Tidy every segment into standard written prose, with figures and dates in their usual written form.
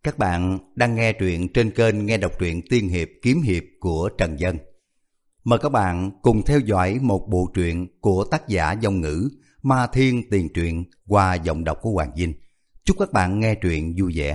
Các bạn đang nghe truyện trên kênh Nghe Đọc Truyện Tiên Hiệp Kiếm Hiệp của Trần Dân. Mời các bạn cùng theo dõi một bộ truyện của tác giả Dòng Ngữ Ma Thiên Tiền Truyện qua giọng đọc của Hoàng Vinh. Chúc các bạn nghe truyện vui vẻ.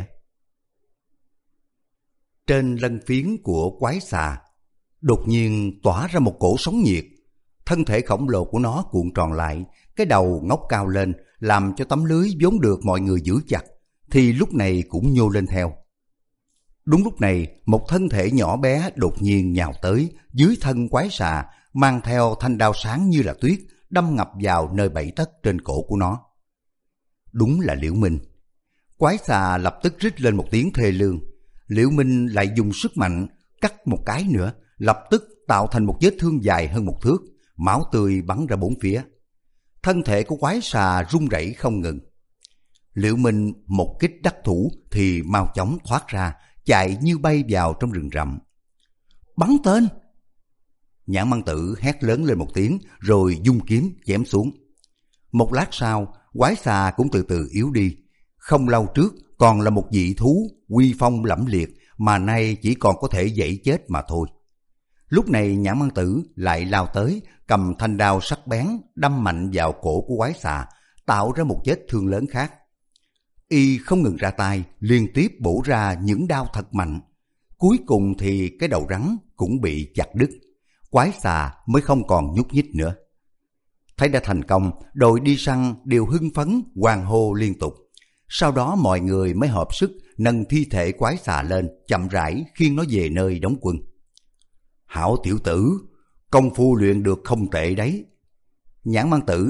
Trên lân phiến của quái xà đột nhiên tỏa ra một cổ sóng nhiệt. Thân thể khổng lồ của nó cuộn tròn lại, cái đầu ngóc cao lên làm cho tấm lưới vốn được mọi người giữ chặt thì lúc này cũng nhô lên theo. Đúng lúc này, một thân thể nhỏ bé đột nhiên nhào tới dưới thân quái xà, mang theo thanh đao sáng như là tuyết, đâm ngập vào nơi 7 tấc trên cổ của nó. Đúng là Liễu Minh. Quái xà lập tức rít lên một tiếng thê lương. Liễu Minh lại dùng sức mạnh cắt một cái nữa, lập tức tạo thành một vết thương dài hơn 1 thước, máu tươi bắn ra bốn phía. Thân thể của quái xà rung rẩy không ngừng. Liễu Minh một kích đắc thủ thì mau chóng thoát ra, chạy như bay vào trong rừng rậm. Bắn tên! Nhãn Măng Tử hét lớn lên một tiếng rồi vung kiếm chém xuống. Một lát sau, quái xà cũng từ từ yếu đi. Không lâu trước còn là một dị thú uy phong lẫm liệt mà nay chỉ còn có thể dãy chết mà thôi. Lúc này Nhãn Măng Tử lại lao tới, cầm thanh đao sắc bén đâm mạnh vào cổ của quái xà, tạo ra một vết thương lớn khác. Y không ngừng ra tay, liên tiếp bổ ra những đao thật mạnh. Cuối cùng thì cái đầu rắn cũng bị chặt đứt. Quái xà mới không còn nhúc nhích nữa. Thấy đã thành công, đội đi săn đều hưng phấn, hoan hô liên tục. Sau đó mọi người mới hợp sức nâng thi thể quái xà lên, chậm rãi khiêng nó về nơi đóng quân. Hảo tiểu tử, công phu luyện được không tệ đấy. Nhãn Măng Tử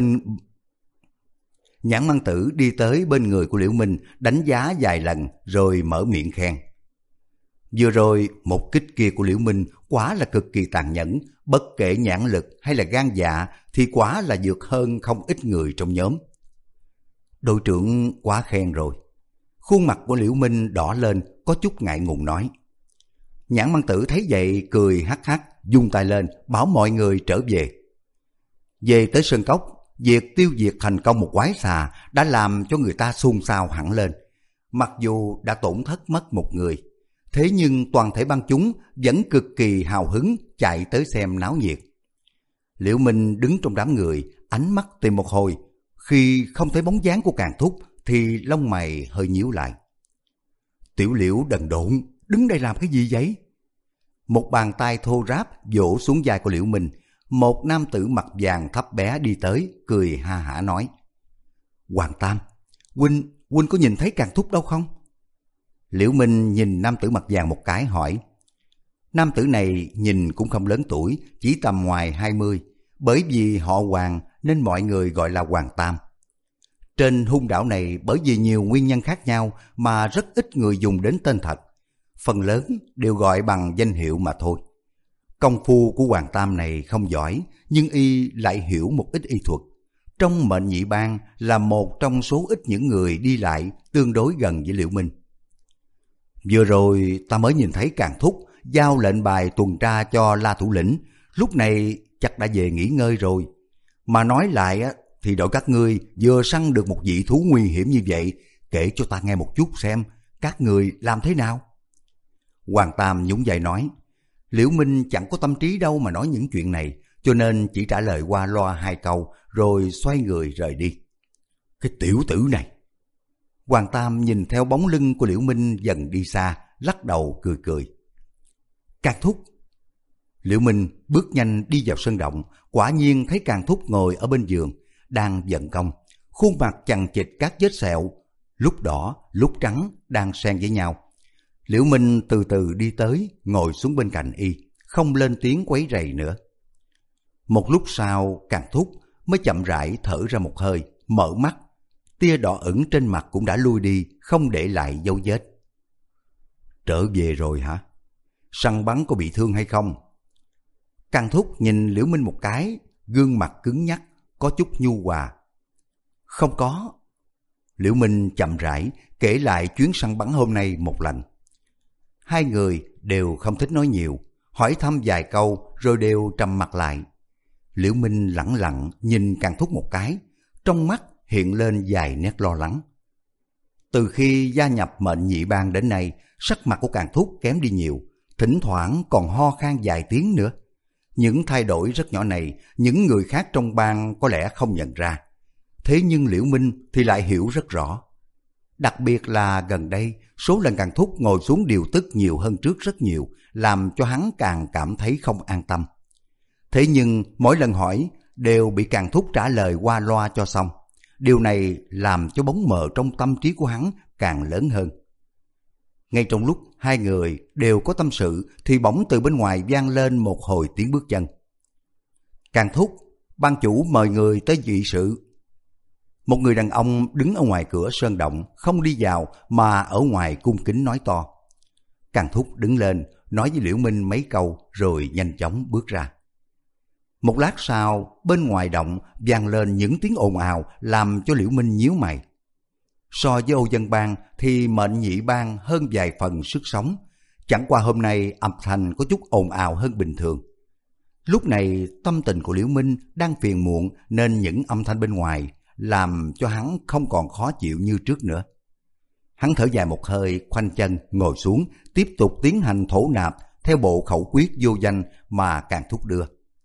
đi tới bên người của Liễu Minh, đánh giá vài lần rồi mở miệng khen. Vừa rồi một kích kia của Liễu Minh quả là cực kỳ tàn nhẫn, bất kể nhãn lực hay là gan dạ thì quả là vượt hơn không ít người trong nhóm. Đội trưởng quá khen rồi. Khuôn mặt của Liễu Minh đỏ lên, có chút ngại ngùng nói. Nhãn Măng Tử thấy vậy cười hắc hắc, vung tay lên bảo mọi người trở về. Về tới sơn cốc, việc tiêu diệt thành công một quái xà đã làm cho người ta xôn xao hẳn lên. Mặc dù đã tổn thất mất một người, thế nhưng toàn thể bang chúng vẫn cực kỳ hào hứng chạy tới xem náo nhiệt. Liễu Minh đứng trong đám người, ánh mắt tìm một hồi, khi không thấy bóng dáng của Càn Thúc thì lông mày hơi nhíu lại. Tiểu Liễu đần độn, đứng đây làm cái gì vậy? Một bàn tay thô ráp vỗ xuống vai của Liễu Minh. Một nam tử mặt vàng thấp bé đi tới, cười ha hả nói. Hoàng Tam, huynh có nhìn thấy Càn Thúc đâu không? Liễu Minh nhìn nam tử mặt vàng một cái hỏi. Nam tử này nhìn cũng không lớn tuổi, chỉ tầm ngoài 20, bởi vì họ Hoàng nên mọi người gọi là Hoàng Tam. Trên hung đảo này bởi vì nhiều nguyên nhân khác nhau mà rất ít người dùng đến tên thật, phần lớn đều gọi bằng danh hiệu mà thôi. Công phu của Hoàng Tam này không giỏi, nhưng y lại hiểu một ít y thuật. Trong mệnh nhị bang là một trong số ít những người đi lại tương đối gần với Liễu Minh. Vừa rồi ta mới nhìn thấy Càn Thúc giao lệnh bài tuần tra cho La thủ lĩnh, lúc này chắc đã về nghỉ ngơi rồi. Mà nói lại thì đội các ngươi vừa săn được một dị thú nguy hiểm như vậy, kể cho ta nghe một chút xem các người làm thế nào. Hoàng Tam nhún vai nói. Liễu Minh chẳng có tâm trí đâu mà nói những chuyện này, cho nên chỉ trả lời qua loa 2 câu rồi xoay người rời đi. Cái tiểu tử này! Hoàng Tam nhìn theo bóng lưng của Liễu Minh dần đi xa, lắc đầu cười cười. Càn Thúc! Liễu Minh bước nhanh đi vào sân động, quả nhiên thấy Càn Thúc ngồi ở bên giường, đang vận công, khuôn mặt chằng chịt các vết sẹo, lúc đỏ, lúc trắng đang xen với nhau. Liễu Minh từ từ đi tới, ngồi xuống bên cạnh y, không lên tiếng quấy rầy nữa. Một lúc sau, Càn Thúc mới chậm rãi thở ra một hơi, mở mắt. Tia đỏ ửng trên mặt cũng đã lui đi, không để lại dấu vết. Trở về rồi hả? Săn bắn có bị thương hay không? Càn Thúc nhìn Liễu Minh một cái, gương mặt cứng nhắc, có chút nhu hòa. Không có. Liễu Minh chậm rãi kể lại chuyến săn bắn hôm nay một lần. Hai người đều không thích nói nhiều, hỏi thăm vài câu rồi đều trầm mặt lại. Liễu Minh lẳng lặng nhìn Càn Thúc một cái, trong mắt hiện lên vài nét lo lắng. Từ khi gia nhập mệnh nhị bang đến nay, sắc mặt của Càn Thúc kém đi nhiều, thỉnh thoảng còn ho khan vài tiếng nữa. Những thay đổi rất nhỏ này, những người khác trong bang có lẽ không nhận ra. Thế nhưng Liễu Minh thì lại hiểu rất rõ. Đặc biệt là gần đây, số lần Càn Thúc ngồi xuống điều tức nhiều hơn trước rất nhiều, làm cho hắn càng cảm thấy không an tâm. Thế nhưng mỗi lần hỏi đều bị Càn Thúc trả lời qua loa cho xong. Điều này làm cho bóng mờ trong tâm trí của hắn càng lớn hơn. Ngay trong lúc hai người đều có tâm sự thì bỗng từ bên ngoài vang lên một hồi tiếng bước chân. Càn Thúc, ban chủ mời người tới nghị sự. Một người đàn ông đứng ở ngoài cửa sơn động, không đi vào mà ở ngoài cung kính nói to. Càn Thúc đứng lên, nói với Liễu Minh mấy câu rồi nhanh chóng bước ra. Một lát sau, bên ngoài động vang lên những tiếng ồn ào làm cho Liễu Minh nhíu mày. So với Âu Dân Bang thì mệnh nhị bang hơn vài phần sức sống, chẳng qua hôm nay âm thanh có chút ồn ào hơn bình thường. Lúc này tâm tình của Liễu Minh đang phiền muộn nên những âm thanh bên ngoài làm cho hắn không còn khó chịu như trước nữa. Hắn thở dài một hơi, khoanh chân ngồi xuống, tiếp tục tiến hành thổ nạp theo bộ khẩu quyết vô danh mà Càn Thúc đưa.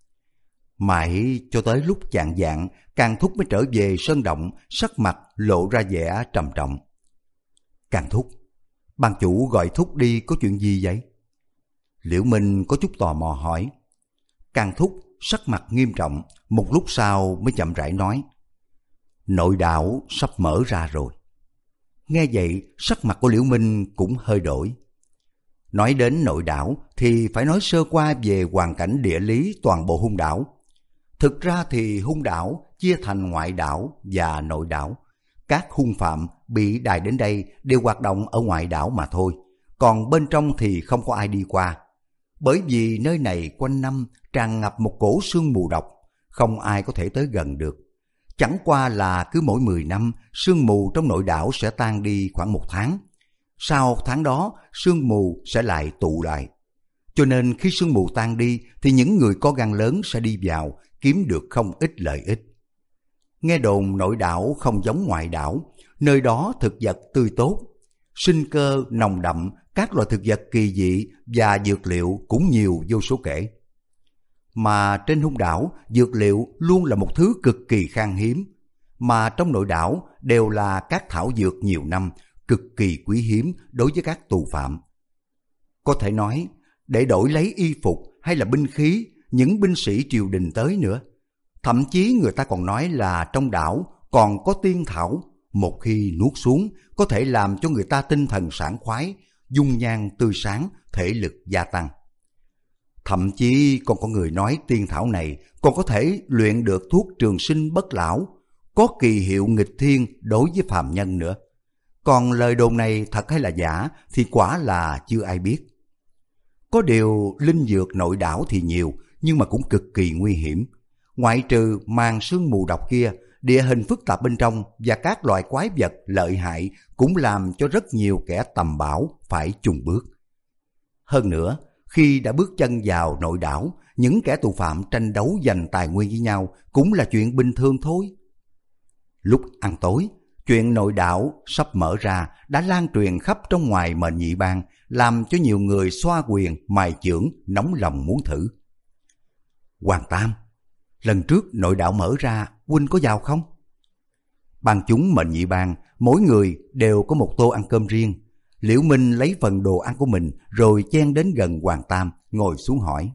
Mãi cho tới lúc chạng vạng, Càn Thúc mới trở về sơn động, sắc mặt lộ ra vẻ trầm trọng. Càn Thúc, ban chủ gọi Thúc đi có chuyện gì vậy? Liễu Minh có chút tò mò hỏi. Càn Thúc sắc mặt nghiêm trọng, một lúc sau mới chậm rãi nói. Nội đạo sắp mở ra rồi. Nghe vậy, sắc mặt của Liễu Minh cũng hơi đổi. Nói đến nội đảo thì phải nói sơ qua về hoàn cảnh địa lý toàn bộ Hung đảo. Thực ra thì Hung đảo chia thành ngoại đảo và nội đảo. Các hung phạm bị đày đến đây đều hoạt động ở ngoại đảo mà thôi, còn bên trong thì không có ai đi qua. Bởi vì nơi này quanh năm tràn ngập một cổ sương mù độc, không ai có thể tới gần được. Chẳng qua là cứ mỗi 10 năm, sương mù trong nội đảo sẽ tan đi khoảng 1 tháng. Sau tháng đó, sương mù sẽ lại tụ lại. Cho nên khi sương mù tan đi thì những người có gan lớn sẽ đi vào, kiếm được không ít lợi ích. Nghe đồn nội đảo không giống ngoại đảo, nơi đó thực vật tươi tốt, sinh cơ nồng đậm, các loại thực vật kỳ dị và dược liệu cũng nhiều vô số kể. Mà trên Hung đảo, dược liệu luôn là một thứ cực kỳ khan hiếm, mà trong nội đảo đều là các thảo dược nhiều năm, cực kỳ quý hiếm đối với các tù phạm. Có thể nói, để đổi lấy y phục hay là binh khí, những binh sĩ triều đình tới nữa. Thậm chí người ta còn nói là trong đảo còn có tiên thảo, một khi nuốt xuống có thể làm cho người ta tinh thần sảng khoái, dung nhan tươi sáng, thể lực gia tăng. Thậm chí còn có người nói tiên thảo này còn có thể luyện được thuốc trường sinh bất lão, có kỳ hiệu nghịch thiên đối với phàm nhân nữa. Còn lời đồn này thật hay là giả thì quả là chưa ai biết. Có điều linh dược nội đảo thì nhiều nhưng mà cũng cực kỳ nguy hiểm. Ngoại trừ màn sương mù độc kia, địa hình phức tạp bên trong và các loại quái vật lợi hại cũng làm cho rất nhiều kẻ tầm bảo phải chùn bước. Hơn nữa, khi đã bước chân vào nội đảo, những kẻ tù phạm tranh đấu giành tài nguyên với nhau cũng là chuyện bình thường thôi. Lúc ăn tối, chuyện nội đảo sắp mở ra đã lan truyền khắp trong ngoài mệnh nhị bang, làm cho nhiều người xoa quyền mài chưởng nóng lòng muốn thử. Hoàng Tam, lần trước nội đảo mở ra, huynh có vào không? Ban chúng mệnh nhị bang, mỗi người đều có một tô ăn cơm riêng. Liễu Minh lấy phần đồ ăn của mình rồi chen đến gần Hoàng Tam, ngồi xuống hỏi.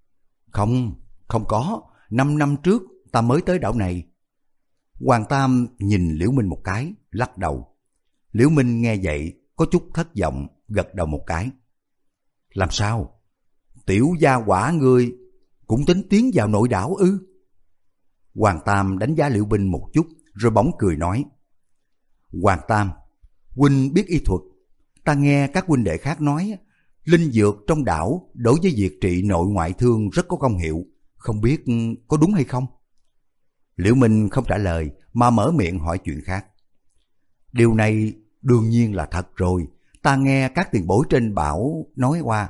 Không có, 5 năm trước ta mới tới đảo này. Hoàng Tam nhìn Liễu Minh một cái, lắc đầu. Liễu Minh nghe vậy, có chút thất vọng, gật đầu một cái. Làm sao? Tiểu gia quả ngươi cũng tính tiến vào nội đảo ư? Hoàng Tam đánh giá Liễu Minh một chút, rồi bỗng cười nói. Hoàng Tam, huynh biết y thuật. Ta nghe các huynh đệ khác nói, linh dược trong đảo đối với việc trị nội ngoại thương rất có công hiệu. Không biết có đúng hay không? Liễu Minh không trả lời mà mở miệng hỏi chuyện khác. Điều này đương nhiên là thật rồi. Ta nghe các tiền bối trên bảo nói qua.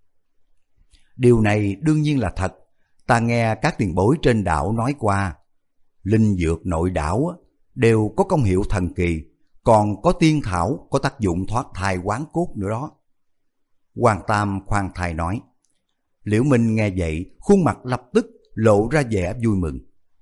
Điều này đương nhiên là thật. Ta nghe các tiền bối trên đảo nói qua. Linh dược nội đảo đều có công hiệu thần kỳ. còn có tiên thảo có tác dụng thoát thai hoán cốt nữa đó. Hoàng Tam khoan thai nói. Liễu Minh nghe vậy, khuôn mặt lập tức lộ ra vẻ vui mừng.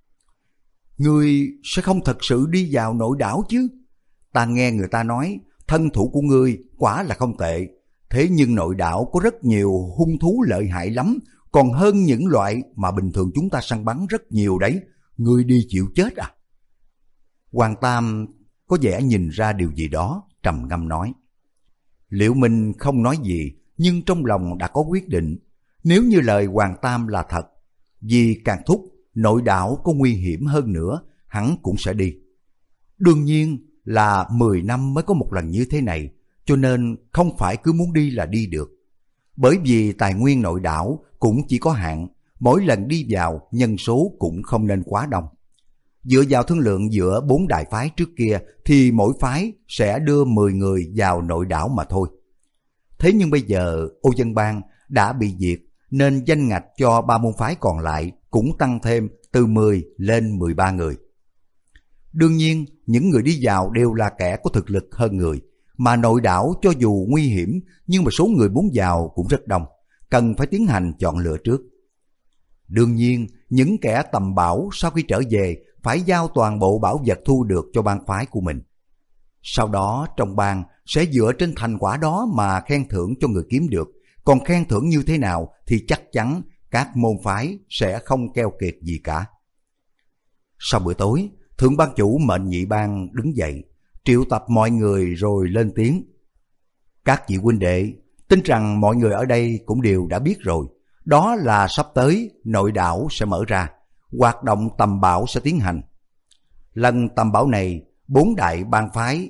Ngươi sẽ không thật sự đi vào nội đảo chứ? Ta nghe người ta nói, thân thủ của ngươi quả là không tệ. Thế nhưng nội đảo có rất nhiều hung thú lợi hại lắm, còn hơn những loại mà bình thường chúng ta săn bắn rất nhiều đấy. Ngươi đi chịu chết à? Hoàng Tam có vẻ nhìn ra điều gì đó, trầm ngâm nói. Liễu Minh không nói gì, nhưng trong lòng đã có quyết định. Nếu như lời Hoàng Tam là thật, vì càng thúc nội đảo có nguy hiểm hơn nữa, hắn cũng sẽ đi. Đương nhiên là 10 năm mới có một lần như thế này, cho nên không phải cứ muốn đi là đi được. Bởi vì tài nguyên nội đảo cũng chỉ có hạn, mỗi lần đi vào nhân số cũng không nên quá đông. Dựa vào thương lượng giữa 4 đại phái trước kia thì mỗi phái sẽ đưa 10 người vào nội đảo mà thôi. Thế nhưng bây giờ Ô Dân Bang đã bị diệt, nên danh ngạch cho 3 môn phái còn lại cũng tăng thêm từ 10 lên 13 người. Đương nhiên, những người đi vào đều là kẻ có thực lực hơn người, mà nội đảo cho dù nguy hiểm nhưng mà số người muốn vào cũng rất đông, cần phải tiến hành chọn lựa trước. Đương nhiên, những kẻ tầm bảo sau khi trở về phải giao toàn bộ bảo vật thu được cho bang phái của mình. Sau đó trong bang sẽ dựa trên thành quả đó mà khen thưởng cho người kiếm được, còn khen thưởng như thế nào thì chắc chắn các môn phái sẽ không keo kiệt gì cả. Sau bữa tối, thượng ban chủ mệnh nhị bang đứng dậy, triệu tập mọi người rồi lên tiếng. Các vị huynh đệ, tin rằng mọi người ở đây cũng đều đã biết rồi, đó là sắp tới nội đảo sẽ mở ra, hoạt động tầm bảo sẽ tiến hành. Lần tầm bảo này, 4 đại bang phái,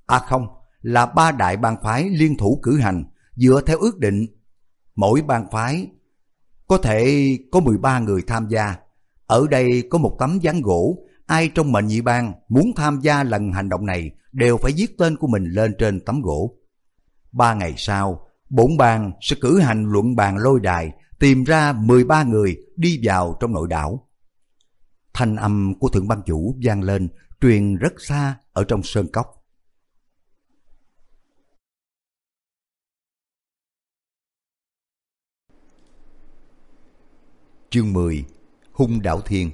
là 3 đại bang phái liên thủ cử hành, dựa theo ước định. Mỗi bang phái có thể có 13 người tham gia. Ở đây có một tấm ván gỗ, ai trong mệnh nhị bang muốn tham gia lần hành động này đều phải viết tên của mình lên trên tấm gỗ. 3 ngày sau, 4 bang sẽ cử hành luận bàn lôi đài, tìm ra 13 người đi vào trong nội đảo. Thanh âm của thượng ban chủ vang lên, truyền rất xa ở trong sơn cốc. Chương 10. Hung đảo thiên.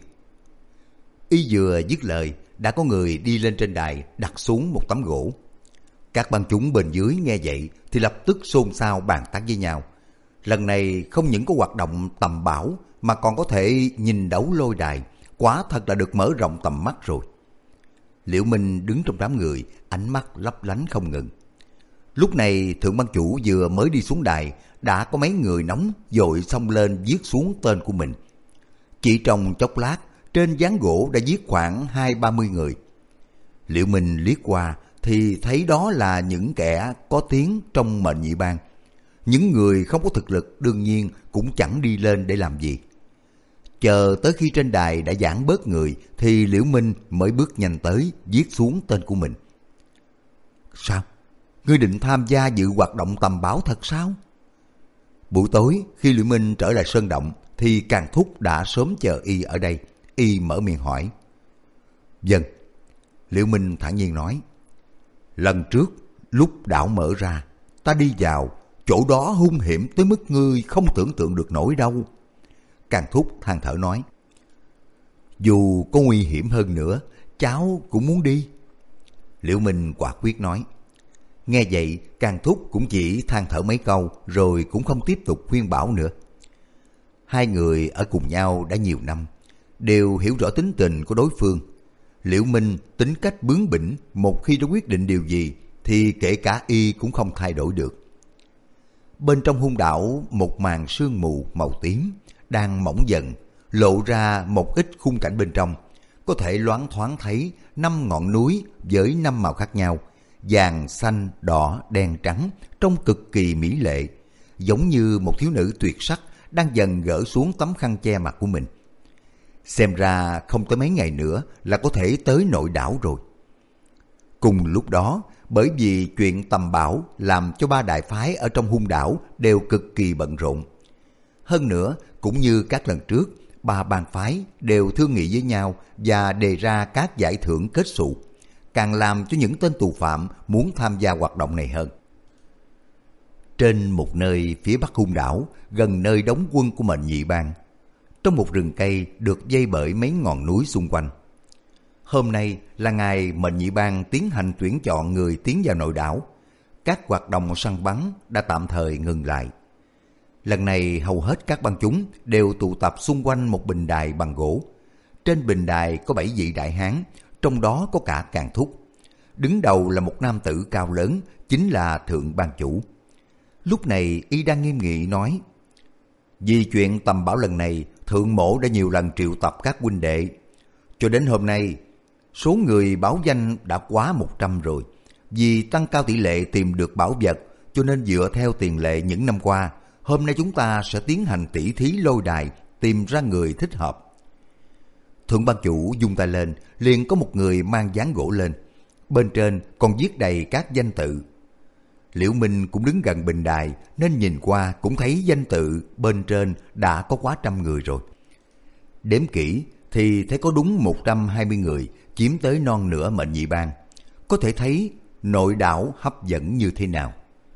Y vừa dứt lời, đã có người đi lên trên đài đặt xuống một tấm gỗ. Các bang chúng bên dưới nghe vậy thì lập tức xôn xao bàn tán với nhau. Lần này không những có hoạt động tầm bảo mà còn có thể nhìn đấu lôi đài, quả thật là được mở rộng tầm mắt rồi. Liễu Minh đứng trong đám người, ánh mắt lấp lánh không ngừng. Lúc này thượng ban chủ vừa mới đi xuống đài, đã có mấy người nóng vội xông lên viết xuống tên của mình. Chỉ trong chốc lát, trên ván gỗ đã viết khoảng 20-30 người. Liễu Minh liếc qua thì thấy đó là những kẻ có tiếng trong mệnh nhị bang. Những người không có thực lực đương nhiên cũng chẳng đi lên để làm gì. Chờ tới khi trên đài đã giãn bớt người thì Liễu Minh mới bước nhanh tới viết xuống tên của mình. Sao? Ngươi định tham gia dự hoạt động tầm bảo thật sao? Buổi tối khi Liễu Minh trở lại sơn động thì Càn Thúc đã sớm chờ y ở đây. Y mở miệng hỏi. Vâng. Liễu Minh thản nhiên nói. Lần trước lúc đảo mở ra, ta đi vào, chỗ đó hung hiểm tới mức ngươi không tưởng tượng được nổi đâu. Càn Thúc than thở nói. Dù có nguy hiểm hơn nữa, cháu cũng muốn đi. Liễu Minh quả quyết nói. Nghe vậy, Càn Thúc cũng chỉ than thở mấy câu rồi cũng không tiếp tục khuyên bảo nữa. Hai người ở cùng nhau đã nhiều năm, đều hiểu rõ tính tình của đối phương. Liễu Minh tính cách bướng bỉnh, một khi đã quyết định điều gì thì kể cả y cũng không thay đổi được. Bên trong hung đảo, một màn sương mù màu tím đang mỏng dần, lộ ra một ít khung cảnh bên trong. Có thể loáng thoáng thấy 5 ngọn núi với 5 màu khác nhau, vàng, xanh, đỏ, đen, trắng, trông cực kỳ mỹ lệ, giống như một thiếu nữ tuyệt sắc đang dần gỡ xuống tấm khăn che mặt của mình. Xem ra không tới mấy ngày nữa là có thể tới nội đảo rồi. Cùng lúc đó, bởi vì chuyện tầm bảo làm cho 3 đại phái ở trong hung đảo đều cực kỳ bận rộn. Hơn nữa, cũng như các lần trước, 3 bang phái đều thương nghị với nhau và đề ra các giải thưởng kết xù. càng làm cho những tên tù phạm muốn tham gia hoạt động này hơn. Trên một nơi phía bắc hung đảo, gần nơi đóng quân của Mệnh Nhị Bang, trong một rừng cây được dây bởi mấy ngọn núi xung quanh. Hôm nay là ngày Mệnh Nhị Bang tiến hành tuyển chọn người tiến vào nội đảo. Các hoạt động săn bắn đã tạm thời ngừng lại. Lần này hầu hết các bang chúng đều tụ tập xung quanh một bình đài bằng gỗ. Trên bình đài có 7 vị đại hán, trong đó có cả Càn Thúc. Đứng đầu là một nam tử cao lớn, chính là Thượng Bang Chủ. Lúc này y đang nghiêm nghị nói: vì chuyện tầm bảo lần này, Thượng Mỗ đã nhiều lần triệu tập các huynh đệ. Cho đến hôm nay, số người báo danh đã quá 100 rồi. Vì tăng cao tỷ lệ tìm được bảo vật, cho nên dựa theo tiền lệ những năm qua, hôm nay chúng ta sẽ tiến hành tỷ thí lôi đài, tìm ra người thích hợp. Thượng Bang Chủ vung tay lên, liền có một người mang dán gỗ lên. Bên trên còn viết đầy các danh tự. Liễu Minh cũng đứng gần bình đài, nên nhìn qua cũng thấy danh tự bên trên đã có quá 100 người rồi. Đếm kỹ thì thấy có đúng 120 người, chiếm tới non nửa Mệnh Nhị Bang. Có thể thấy nội đảo hấp dẫn như thế nào.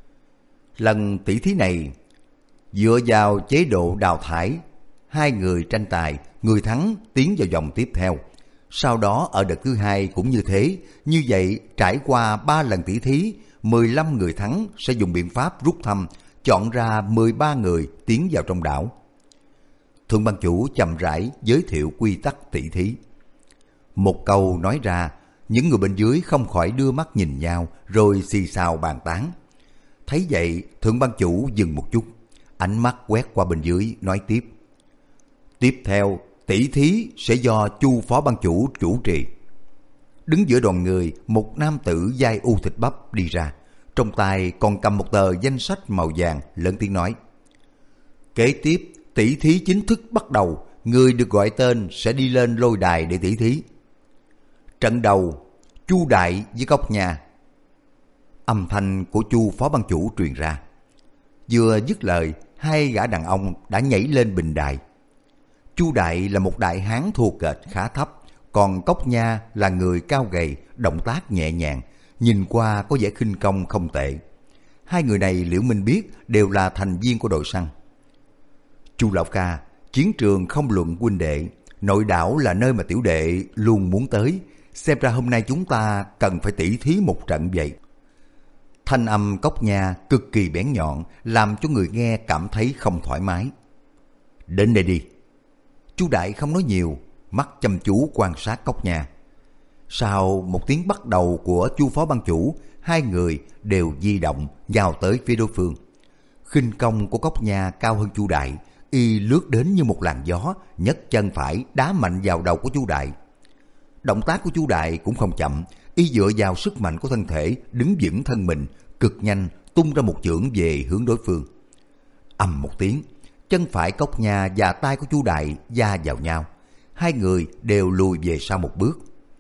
Lần tỷ thí này dựa vào chế độ đào thải, 2 người tranh tài, người thắng tiến vào vòng tiếp theo. Sau đó ở đợt thứ 2 cũng như thế. Như vậy trải qua 3 lần tỷ thí, 15 người thắng sẽ dùng biện pháp rút thăm, chọn ra 13 người tiến vào trong đảo. Thượng Bang Chủ chậm rãi giới thiệu quy tắc tỷ thí. Một câu nói ra, những người bên dưới không khỏi đưa mắt nhìn nhau, rồi xì xào bàn tán. Thấy vậy, Thượng Bang Chủ dừng một chút, ánh mắt quét qua bên dưới, nói tiếp: tiếp theo, tỷ thí sẽ do Chu Phó Bang Chủ chủ trì. Đứng giữa đoàn người, một nam tử vai u thịt bắp đi ra, trong tay còn cầm một tờ danh sách màu vàng, lớn tiếng nói: kế tiếp, tỷ thí chính thức bắt đầu, người được gọi tên sẽ đi lên lôi đài để tỷ thí. Trận đầu, Chu Đại với Cốc Nha. Âm thanh của Chu Phó Bang Chủ truyền ra. Vừa dứt lời, 2 gã đàn ông đã nhảy lên bình đài. Chu Đại là một đại hán thô kệch khá thấp, còn Cốc Nha là người cao gầy, động tác nhẹ nhàng, nhìn qua có vẻ khinh công không tệ. 2 người này Liễu Minh biết đều là thành viên của đội săn. Chu lão ca, chiến trường không luận huynh đệ, nội đảo là nơi mà tiểu đệ luôn muốn tới. Xem ra hôm nay chúng ta cần phải tỷ thí một trận vậy. Thanh âm Cốc Nha cực kỳ bén nhọn, làm cho người nghe cảm thấy không thoải mái. Đến đây đi. Chu Đại không nói nhiều, mắt chăm chú quan sát Cốc Nha. Sau một tiếng bắt đầu của Chu Phó Bang Chủ, 2 người đều di động nhào tới phía đối phương. Khinh công của Cốc Nha cao hơn Chu Đại, y lướt đến như một làn gió, nhấc chân phải đá mạnh vào đầu của Chu Đại. Động tác của Chu Đại cũng không chậm, y dựa vào sức mạnh của thân thể đứng vững thân mình, cực nhanh tung ra một chưởng về hướng đối phương. Ầm một tiếng, chân phải Cốc Nha và tay của Chu Đại va vào nhau, 2 người đều lùi về sau một bước.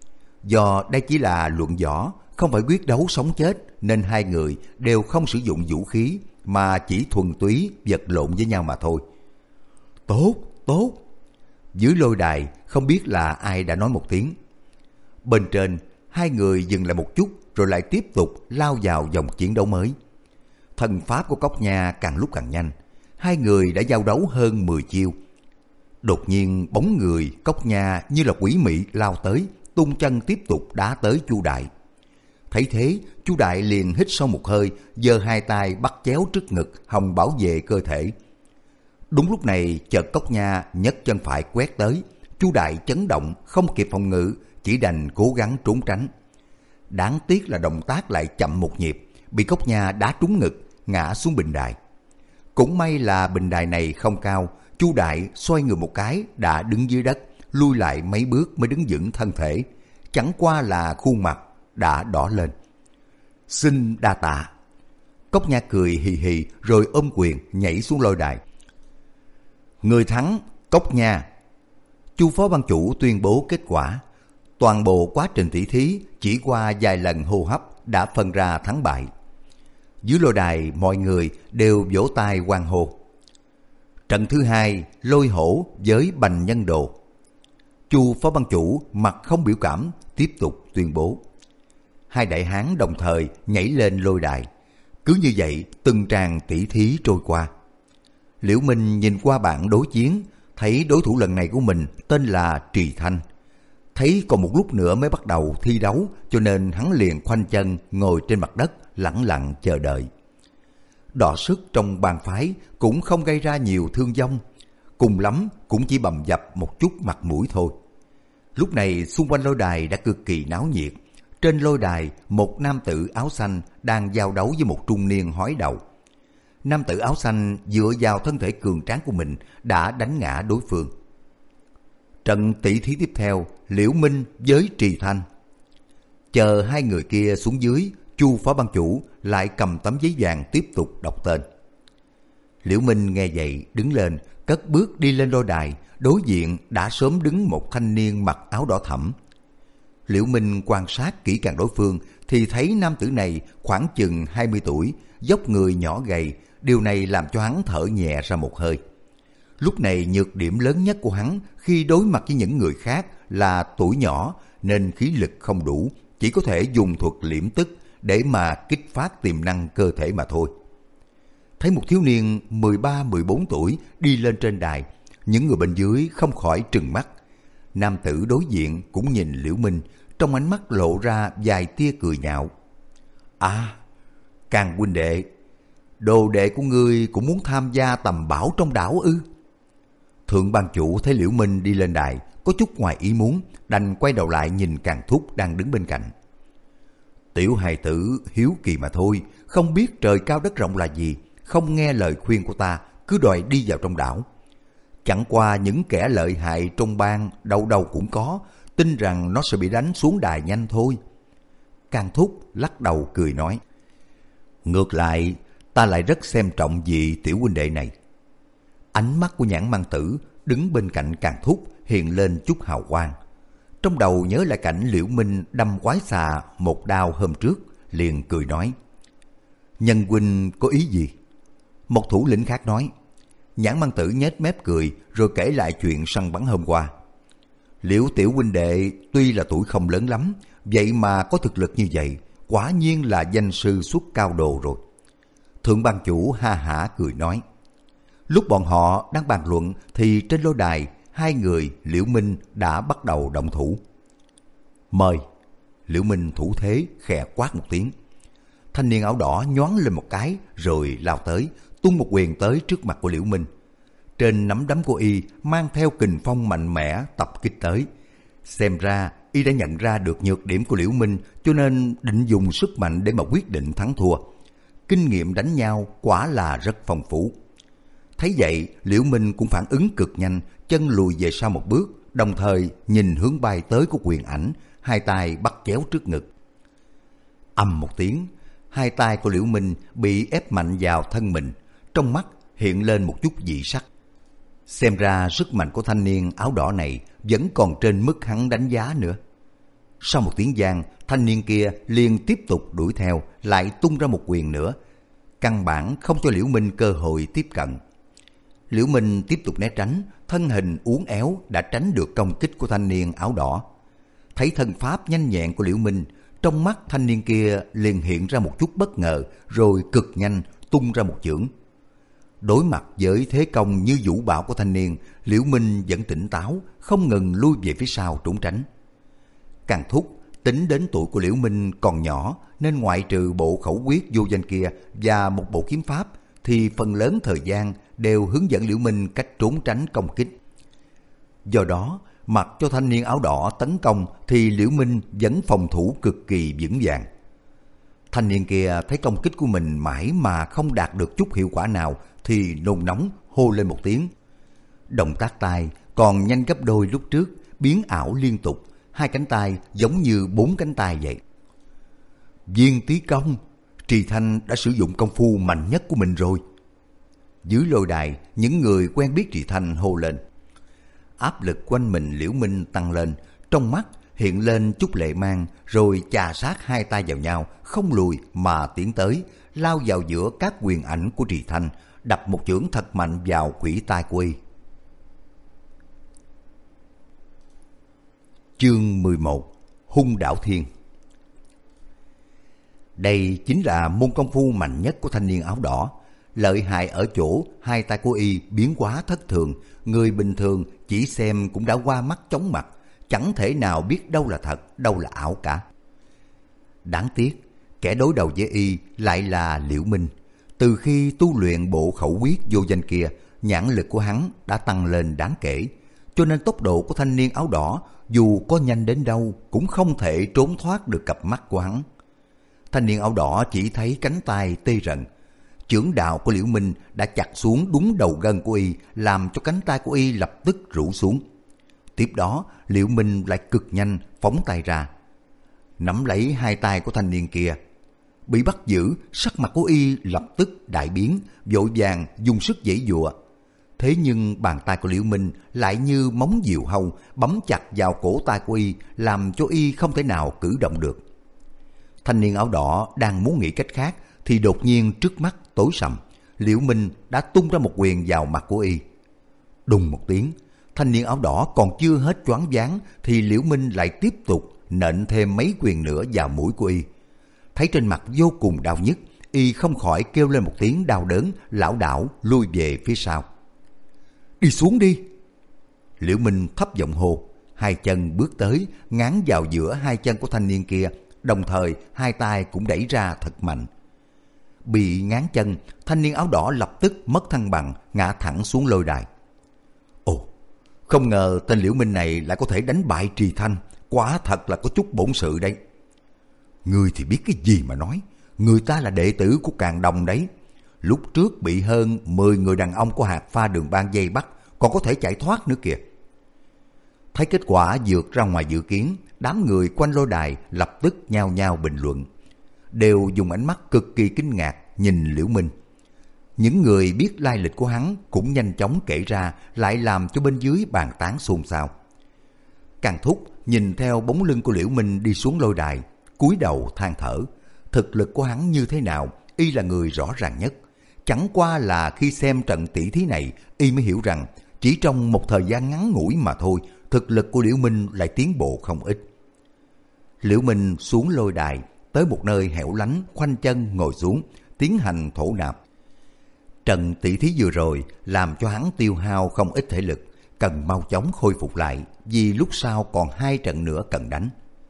Do đây chỉ là luận võ, không phải quyết đấu sống chết, nên 2 người đều không sử dụng vũ khí, mà chỉ thuần túy vật lộn với nhau mà thôi. Tốt, tốt. Dưới lôi đài không biết là ai đã nói một tiếng. Bên trên, 2 người dừng lại một chút rồi lại tiếp tục lao vào vòng chiến đấu mới. Thần pháp của Cốc Nha càng lúc càng nhanh, 2 người đã giao đấu hơn 10 chiêu. Đột nhiên bóng người Cốc Nha như là quỷ mị lao tới, tung chân tiếp tục đá tới Chu Đại. Thấy thế, Chu Đại liền hít sâu một hơi, giơ 2 tay bắt chéo trước ngực hòng bảo vệ cơ thể. Đúng lúc này chợt Cốc Nha nhấc chân phải quét tới, Chu Đại chấn động không kịp phòng ngự, chỉ đành cố gắng trốn tránh. Đáng tiếc là động tác lại chậm một nhịp, bị Cốc Nha đá trúng ngực, ngã xuống bình đài. Cũng may là bình đài này không cao, Chu Đại xoay người một cái đã đứng dưới đất, lui lại mấy bước mới đứng vững thân thể, chẳng qua là khuôn mặt đã đỏ lên. Xin đa tạ. Cốc Nha cười hì hì rồi ôm quyền nhảy xuống lôi đài. Người thắng Cốc Nha. Chu Phó Bang Chủ tuyên bố kết quả. Toàn bộ quá trình tỷ thí chỉ qua vài lần hô hấp đã phân ra thắng bại. Dưới lôi đài mọi người đều vỗ tay hoan hô. Trận thứ 2, Lôi Hổ với Bành Nhân Đồ. Chu Phó Bang Chủ mặt không biểu cảm tiếp tục tuyên bố. hai đại hán đồng thời nhảy lên lôi đài. Cứ như vậy từng tràng tỷ thí trôi qua. Liễu Minh nhìn qua bảng đối chiến, thấy đối thủ lần này của mình tên là Trì Thanh. Thấy còn một lúc nữa mới bắt đầu thi đấu, cho nên hắn liền khoanh chân ngồi trên mặt đất lẳng lặng chờ đợi. Đọ sức trong bang phái cũng không gây ra nhiều thương vong, cùng lắm cũng chỉ bầm dập một chút mặt mũi thôi. Lúc này xung quanh lôi đài đã cực kỳ náo nhiệt. Trên lôi đài, một nam tử áo xanh đang giao đấu với một trung niên hói đầu. Nam tử áo xanh dựa vào thân thể cường tráng của mình đã đánh ngã đối phương. Trận tỷ thí tiếp theo, Liễu Minh với Trì Thanh. Chờ hai người kia xuống dưới, Chu phó ban chủ lại cầm tấm giấy vàng tiếp tục đọc tên. Liễu Minh nghe vậy đứng lên, cất bước đi lên lôi đài. Đối diện đã sớm đứng một thanh niên mặc áo đỏ thẫm. Liễu Minh quan sát kỹ càng đối phương thì thấy nam tử này khoảng chừng 20 tuổi, dốc người nhỏ gầy. Điều này làm cho hắn thở nhẹ ra một hơi. Lúc này nhược điểm lớn nhất của hắn khi đối mặt với những người khác là tuổi nhỏ nên khí lực không đủ, chỉ có thể dùng thuật liễm tức để mà kích phát tiềm năng cơ thể mà thôi. Thấy một thiếu niên 13-14 tuổi đi lên trên đài, những người bên dưới không khỏi trừng mắt. Nam tử đối diện cũng nhìn Liễu Minh, trong ánh mắt lộ ra vài tia cười nhạo. À, Càn huynh đệ, đồ đệ của ngươi cũng muốn tham gia tầm bảo trong đảo ư? Thượng ban chủ thấy Liễu Minh đi lên đài, có chút ngoài ý muốn, đành quay đầu lại nhìn Càn Thúc đang đứng bên cạnh. Tiểu hài tử hiếu kỳ mà thôi, không biết trời cao đất rộng là gì, không nghe lời khuyên của ta, cứ đòi đi vào trong đảo. Chẳng qua những kẻ lợi hại trong bang đâu đâu cũng có, tin rằng nó sẽ bị đánh xuống đài nhanh thôi. Càn Thúc lắc đầu cười nói. Ngược lại, ta lại rất xem trọng vị tiểu huynh đệ này. Ánh mắt của Nhãn Mang Tử đứng bên cạnh Càn Thúc hiện lên chút hào quang. Trong đầu nhớ lại cảnh Liễu Minh đâm quái xà một đao hôm trước, liền cười nói. Nhân huynh có ý gì? Một thủ lĩnh khác nói. Nhãn Mang Tử nhếch mép cười rồi kể lại chuyện săn bắn hôm qua. Liễu tiểu huynh đệ tuy là tuổi không lớn lắm, vậy mà có thực lực như vậy, quả nhiên là danh sư xuất cao đồ rồi. Thượng ban chủ ha hả cười nói. Lúc bọn họ đang bàn luận thì trên lôi đài, hai người Liễu Minh đã bắt đầu động thủ. Mời. Liễu Minh thủ thế khẽ quát một tiếng. Thanh niên áo đỏ nhoáng lên một cái rồi lao tới, tung một quyền tới trước mặt của Liễu Minh. Trên nắm đấm của y mang theo kình phong mạnh mẽ tập kích tới. Xem ra y đã nhận ra được nhược điểm của Liễu Minh, cho nên định dùng sức mạnh để mà quyết định thắng thua. Kinh nghiệm đánh nhau quả là rất phong phú. Thấy vậy, Liễu Minh cũng phản ứng cực nhanh, chân lùi về sau một bước, đồng thời nhìn hướng bay tới của quyền ảnh, hai tay bắt chéo trước ngực. Ầm một tiếng, hai tay của Liễu Minh bị ép mạnh vào thân mình, trong mắt hiện lên một chút dị sắc. Xem ra sức mạnh của thanh niên áo đỏ này vẫn còn trên mức hắn đánh giá nữa. Sau một tiếng vang, thanh niên kia liền tiếp tục đuổi theo, lại tung ra một quyền nữa, căn bản không cho Liễu Minh cơ hội tiếp cận. Liễu Minh tiếp tục né tránh, thân hình uốn éo đã tránh được công kích của thanh niên áo đỏ. Thấy thân pháp nhanh nhẹn của Liễu Minh, trong mắt thanh niên kia liền hiện ra một chút bất ngờ, rồi cực nhanh tung ra một chưởng. Đối mặt với thế công như vũ bão của thanh niên, Liễu Minh vẫn tỉnh táo, không ngừng lui về phía sau trốn tránh. Càn Thúc tính đến tuổi của Liễu Minh còn nhỏ, nên ngoại trừ bộ khẩu quyết vô danh kia và một bộ kiếm pháp, thì phần lớn thời gian đều hướng dẫn Liễu Minh cách trốn tránh công kích. Do đó, mặc cho thanh niên áo đỏ tấn công thì Liễu Minh vẫn phòng thủ cực kỳ vững vàng. Thanh niên kia thấy công kích của mình mãi mà không đạt được chút hiệu quả nào thì nôn nóng hô lên một tiếng. Động tác tay còn nhanh gấp đôi lúc trước, biến ảo liên tục, hai cánh tay giống như bốn cánh tay vậy. Viên tí công, Trì Thanh đã sử dụng công phu mạnh nhất của mình rồi. Dưới lôi đài, những người quen biết Trì Thanh hô lên. Áp lực quanh mình Liễu Minh tăng lên, trong mắt hiện lên chút lệ mang, rồi chà sát hai tay vào nhau, không lùi mà tiến tới, lao vào giữa các quyền ảnh của Trì Thanh, đập một chưởng thật mạnh vào khuỷu tay của y. Chương 11: Hung Đảo Thiên. Đây chính là môn công phu mạnh nhất của thanh niên áo đỏ. Lợi hại ở chỗ hai tay của y biến hóa thất thường, người bình thường chỉ xem cũng đã qua mắt chóng mặt, chẳng thể nào biết đâu là thật, đâu là ảo cả. Đáng tiếc, kẻ đối đầu với y lại là Liễu Minh. Từ khi tu luyện bộ khẩu quyết vô danh kia, nhãn lực của hắn đã tăng lên đáng kể, cho nên tốc độ của thanh niên áo đỏ dù có nhanh đến đâu cũng không thể trốn thoát được cặp mắt của hắn. Thanh niên áo đỏ chỉ thấy cánh tay tê rần. Chưởng đạo của Liễu Minh đã chặt xuống đúng đầu gân của y, làm cho cánh tay của y lập tức rũ xuống. Tiếp đó, Liễu Minh lại cực nhanh phóng tay ra, nắm lấy hai tay của thanh niên kia. Bị bắt giữ, sắc mặt của y lập tức đại biến, vội vàng dùng sức giãy giụa. Thế nhưng bàn tay của Liễu Minh lại như móng diều hâu bấm chặt vào cổ tay của y, làm cho y không thể nào cử động được. Thanh niên áo đỏ đang muốn nghĩ cách khác thì đột nhiên trước mắt tối sầm, Liễu Minh đã tung ra một quyền vào mặt của y. Đùng một tiếng, thanh niên áo đỏ còn chưa hết choáng váng thì Liễu Minh lại tiếp tục nện thêm mấy quyền nữa vào mũi của y. Thấy trên mặt vô cùng đau nhức, y không khỏi kêu lên một tiếng đau đớn, lảo đảo lui về phía sau. Đi xuống đi! Liễu Minh thấp giọng hô, hai chân bước tới ngáng vào giữa hai chân của thanh niên kia, đồng thời hai tay cũng đẩy ra thật mạnh. Bị ngáng chân, thanh niên áo đỏ lập tức mất thăng bằng, ngã thẳng xuống lôi đài. Ồ, không ngờ tên Liễu Minh này lại có thể đánh bại Trì Thanh, quả thật là có chút bổn sự đấy. Ngươi thì biết cái gì mà nói, người ta là đệ tử của Càn Đồng đấy. Lúc trước bị hơn 10 người đàn ông của Hạt Pha Đường Bang vây bắt, còn có thể chạy thoát nữa kìa. Thấy kết quả vượt ra ngoài dự kiến, đám người quanh lôi đài lập tức nhao nhao bình luận, đều dùng ánh mắt cực kỳ kinh ngạc nhìn Liễu Minh. Những người biết lai lịch của hắn cũng nhanh chóng kể ra, lại làm cho bên dưới bàn tán xôn xao. Càn Thúc nhìn theo bóng lưng của Liễu Minh đi xuống lôi đài, cúi đầu than thở. Thực lực của hắn như thế nào, y là người rõ ràng nhất. Chẳng qua là khi xem trận tỷ thí này, y mới hiểu rằng chỉ trong một thời gian ngắn ngủi mà thôi, thực lực của Liễu Minh lại tiến bộ không ít. Liễu Minh xuống lôi đài, tới một nơi hẻo lánh, khoanh chân ngồi xuống, tiến hành thổ nạp. Trận tỷ thí vừa rồi làm cho hắn tiêu hao không ít thể lực, cần mau chóng khôi phục lại, vì lúc sau còn 2 trận nữa cần đánh.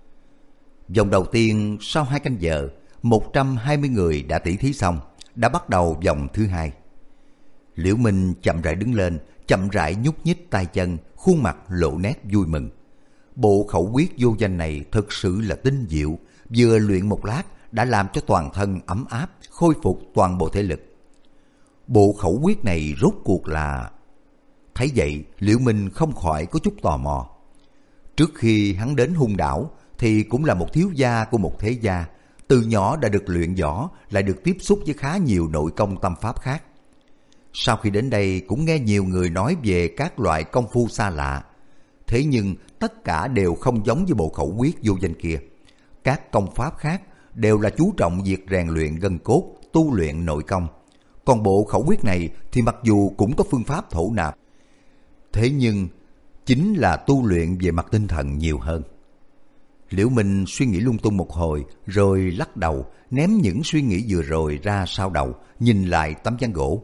Vòng đầu tiên sau 2 canh giờ, 120 người đã tỷ thí xong, đã bắt đầu vòng thứ 2. Liễu Minh chậm rãi đứng lên, chậm rãi nhúc nhích tay chân, khuôn mặt lộ nét vui mừng. Bộ khẩu quyết vô danh này thực sự là tinh diệu, vừa luyện một lát đã làm cho toàn thân ấm áp, khôi phục toàn bộ thể lực. Bộ khẩu quyết này rốt cuộc là... Thấy vậy, Liễu Minh không khỏi có chút tò mò. Trước khi hắn đến Hung Đảo thì cũng là một thiếu gia của một thế gia, từ nhỏ đã được luyện võ, lại được tiếp xúc với khá nhiều nội công tâm pháp khác. Sau khi đến đây cũng nghe nhiều người nói về các loại công phu xa lạ, thế nhưng tất cả đều không giống với bộ khẩu quyết vô danh kia. Các công pháp khác đều là chú trọng việc rèn luyện gân cốt, tu luyện nội công. Còn bộ khẩu quyết này thì mặc dù cũng có phương pháp thổ nạp, thế nhưng chính là tu luyện về mặt tinh thần nhiều hơn. Liễu Minh suy nghĩ lung tung một hồi, rồi lắc đầu, ném những suy nghĩ vừa rồi ra sau đầu, nhìn lại tấm ván gỗ.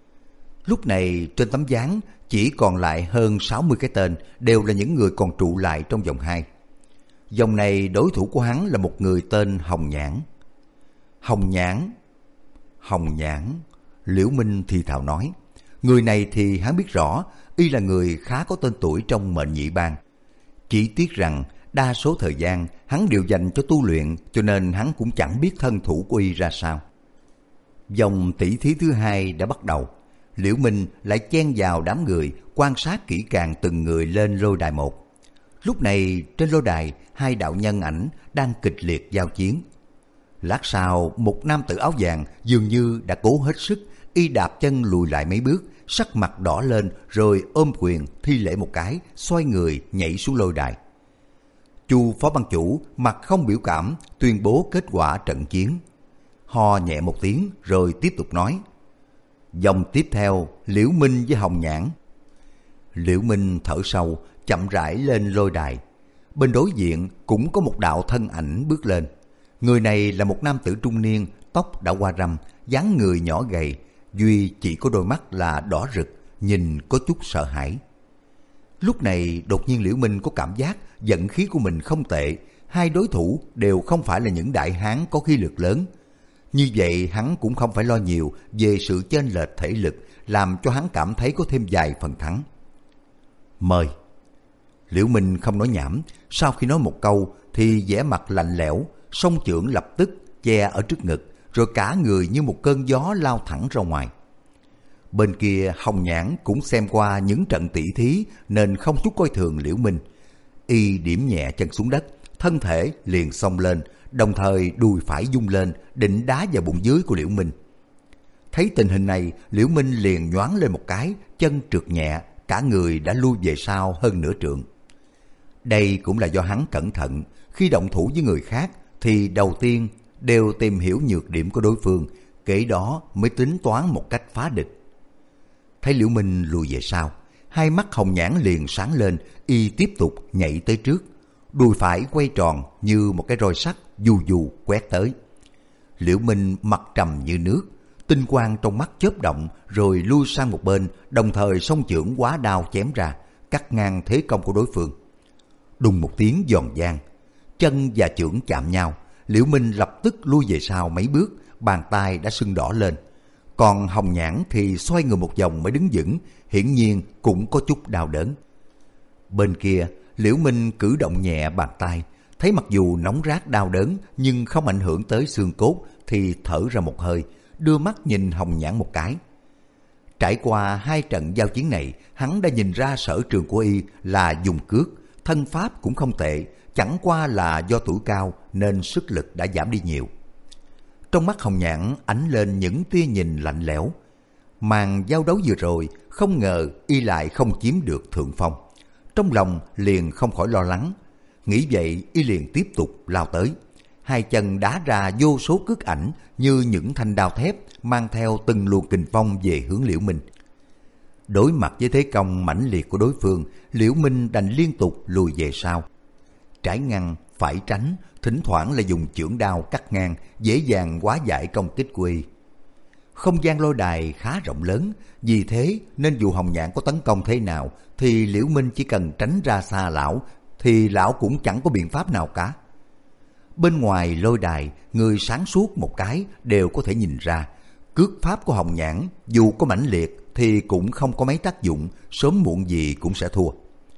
Lúc này trên tấm ván chỉ còn lại hơn 60 cái tên, đều là những người còn trụ lại trong vòng 2. Vòng này đối thủ của hắn là một người tên Hồng Nhãn. Hồng Nhãn, Liễu Minh thì thào nói. Người này thì hắn biết rõ, y là người khá có tên tuổi trong Mệnh Nhị Bang. Chỉ tiếc rằng đa số thời gian hắn đều dành cho tu luyện, cho nên hắn cũng chẳng biết thân thủ của y ra sao. Vòng tỷ thí thứ 2 đã bắt đầu. Liễu Minh lại chen vào đám người, quan sát kỹ càng từng người lên lôi đài một. Lúc này trên lôi đài, 2 đạo nhân ảnh đang kịch liệt giao chiến. Lát sau, một nam tử áo vàng dường như đã cố hết sức, y đạp chân lùi lại mấy bước, sắc mặt đỏ lên rồi ôm quyền thi lễ một cái, xoay người nhảy xuống lôi đài. Chu phó ban chủ mặt không biểu cảm tuyên bố kết quả trận chiến. Ho nhẹ một tiếng rồi tiếp tục nói. Vòng tiếp theo, Liễu Minh với Hồng Nhãn. Liễu Minh thở sâu, chậm rãi lên lôi đài. Bên đối diện cũng có một đạo thân ảnh bước lên. Người này là một nam tử trung niên, tóc đã qua râm, dáng người nhỏ gầy, duy chỉ có đôi mắt là đỏ rực, nhìn có chút sợ hãi. Lúc này đột nhiên Liễu Minh có cảm giác vận khí của mình không tệ, hai đối thủ đều không phải là những đại hán có khí lực lớn. Như vậy hắn cũng không phải lo nhiều về sự chênh lệch thể lực, làm cho hắn cảm thấy có thêm vài phần thắng. Mời. Liễu Minh không nói nhảm, sau khi nói một câu thì vẻ mặt lạnh lẽo, song chưởng lập tức che ở trước ngực, rồi cả người như một cơn gió lao thẳng ra ngoài. Bên kia Hồng Nhãn cũng xem qua những trận tỷ thí nên không chút coi thường Liễu Minh. Y điểm nhẹ chân xuống đất, thân thể liền xông lên, đồng thời đùi phải vung lên định đá vào bụng dưới của Liễu Minh. Thấy tình hình này, Liễu Minh liền nhoáng lên một cái, chân trượt nhẹ, cả người đã lui về sau hơn nửa trượng. Đây cũng là do hắn cẩn thận, khi động thủ với người khác thì đầu tiên đều tìm hiểu nhược điểm của đối phương, kể đó mới tính toán một cách phá địch. Thấy Liễu Minh lùi về sau, hai mắt Hồng Nhãn liền sáng lên, y tiếp tục nhảy tới trước, đùi phải quay tròn như một cái roi sắt du du quét tới. Liễu Minh mặt trầm như nước, tinh quang trong mắt chớp động rồi lui sang một bên, đồng thời song chưởng quá đao chém ra, cắt ngang thế công của đối phương. Đùng một tiếng giòn giang, chân và chưởng chạm nhau, Liễu Minh lập tức lui về sau mấy bước, bàn tay đã sưng đỏ lên. Còn Hồng Nhãn thì xoay người một vòng mới đứng vững, hiển nhiên cũng có chút đau đớn. Bên kia, Liễu Minh cử động nhẹ bàn tay, thấy mặc dù nóng rát đau đớn nhưng không ảnh hưởng tới xương cốt thì thở ra một hơi, đưa mắt nhìn Hồng Nhãn một cái. Trải qua hai trận giao chiến này, hắn đã nhìn ra sở trường của y là dùng cước, thân pháp cũng không tệ, chẳng qua là do tuổi cao nên sức lực đã giảm đi nhiều. Trong mắt Hồng Nhãn ánh lên những tia nhìn lạnh lẽo. Màn giao đấu vừa rồi, không ngờ y lại không chiếm được thượng phong. Trong lòng liền không khỏi lo lắng. Nghĩ vậy y liền tiếp tục lao tới. Hai chân đá ra vô số cước ảnh như những thanh đao thép mang theo từng luồng kình phong về hướng Liễu Minh. Đối mặt với thế công mãnh liệt của đối phương, Liễu Minh đành liên tục lùi về sau. Trái ngăn, phải tránh, thỉnh thoảng là dùng chưởng đao cắt ngang, dễ dàng hóa giải công kích của y. Không gian lôi đài khá rộng lớn, vì thế nên dù Hồng Nhãn có tấn công thế nào thì Liễu Minh chỉ cần tránh ra xa lão thì lão cũng chẳng có biện pháp nào cả. Bên ngoài lôi đài, người sáng suốt một cái đều có thể nhìn ra, cước pháp của Hồng Nhãn dù có mãnh liệt thì cũng không có mấy tác dụng, sớm muộn gì cũng sẽ thua.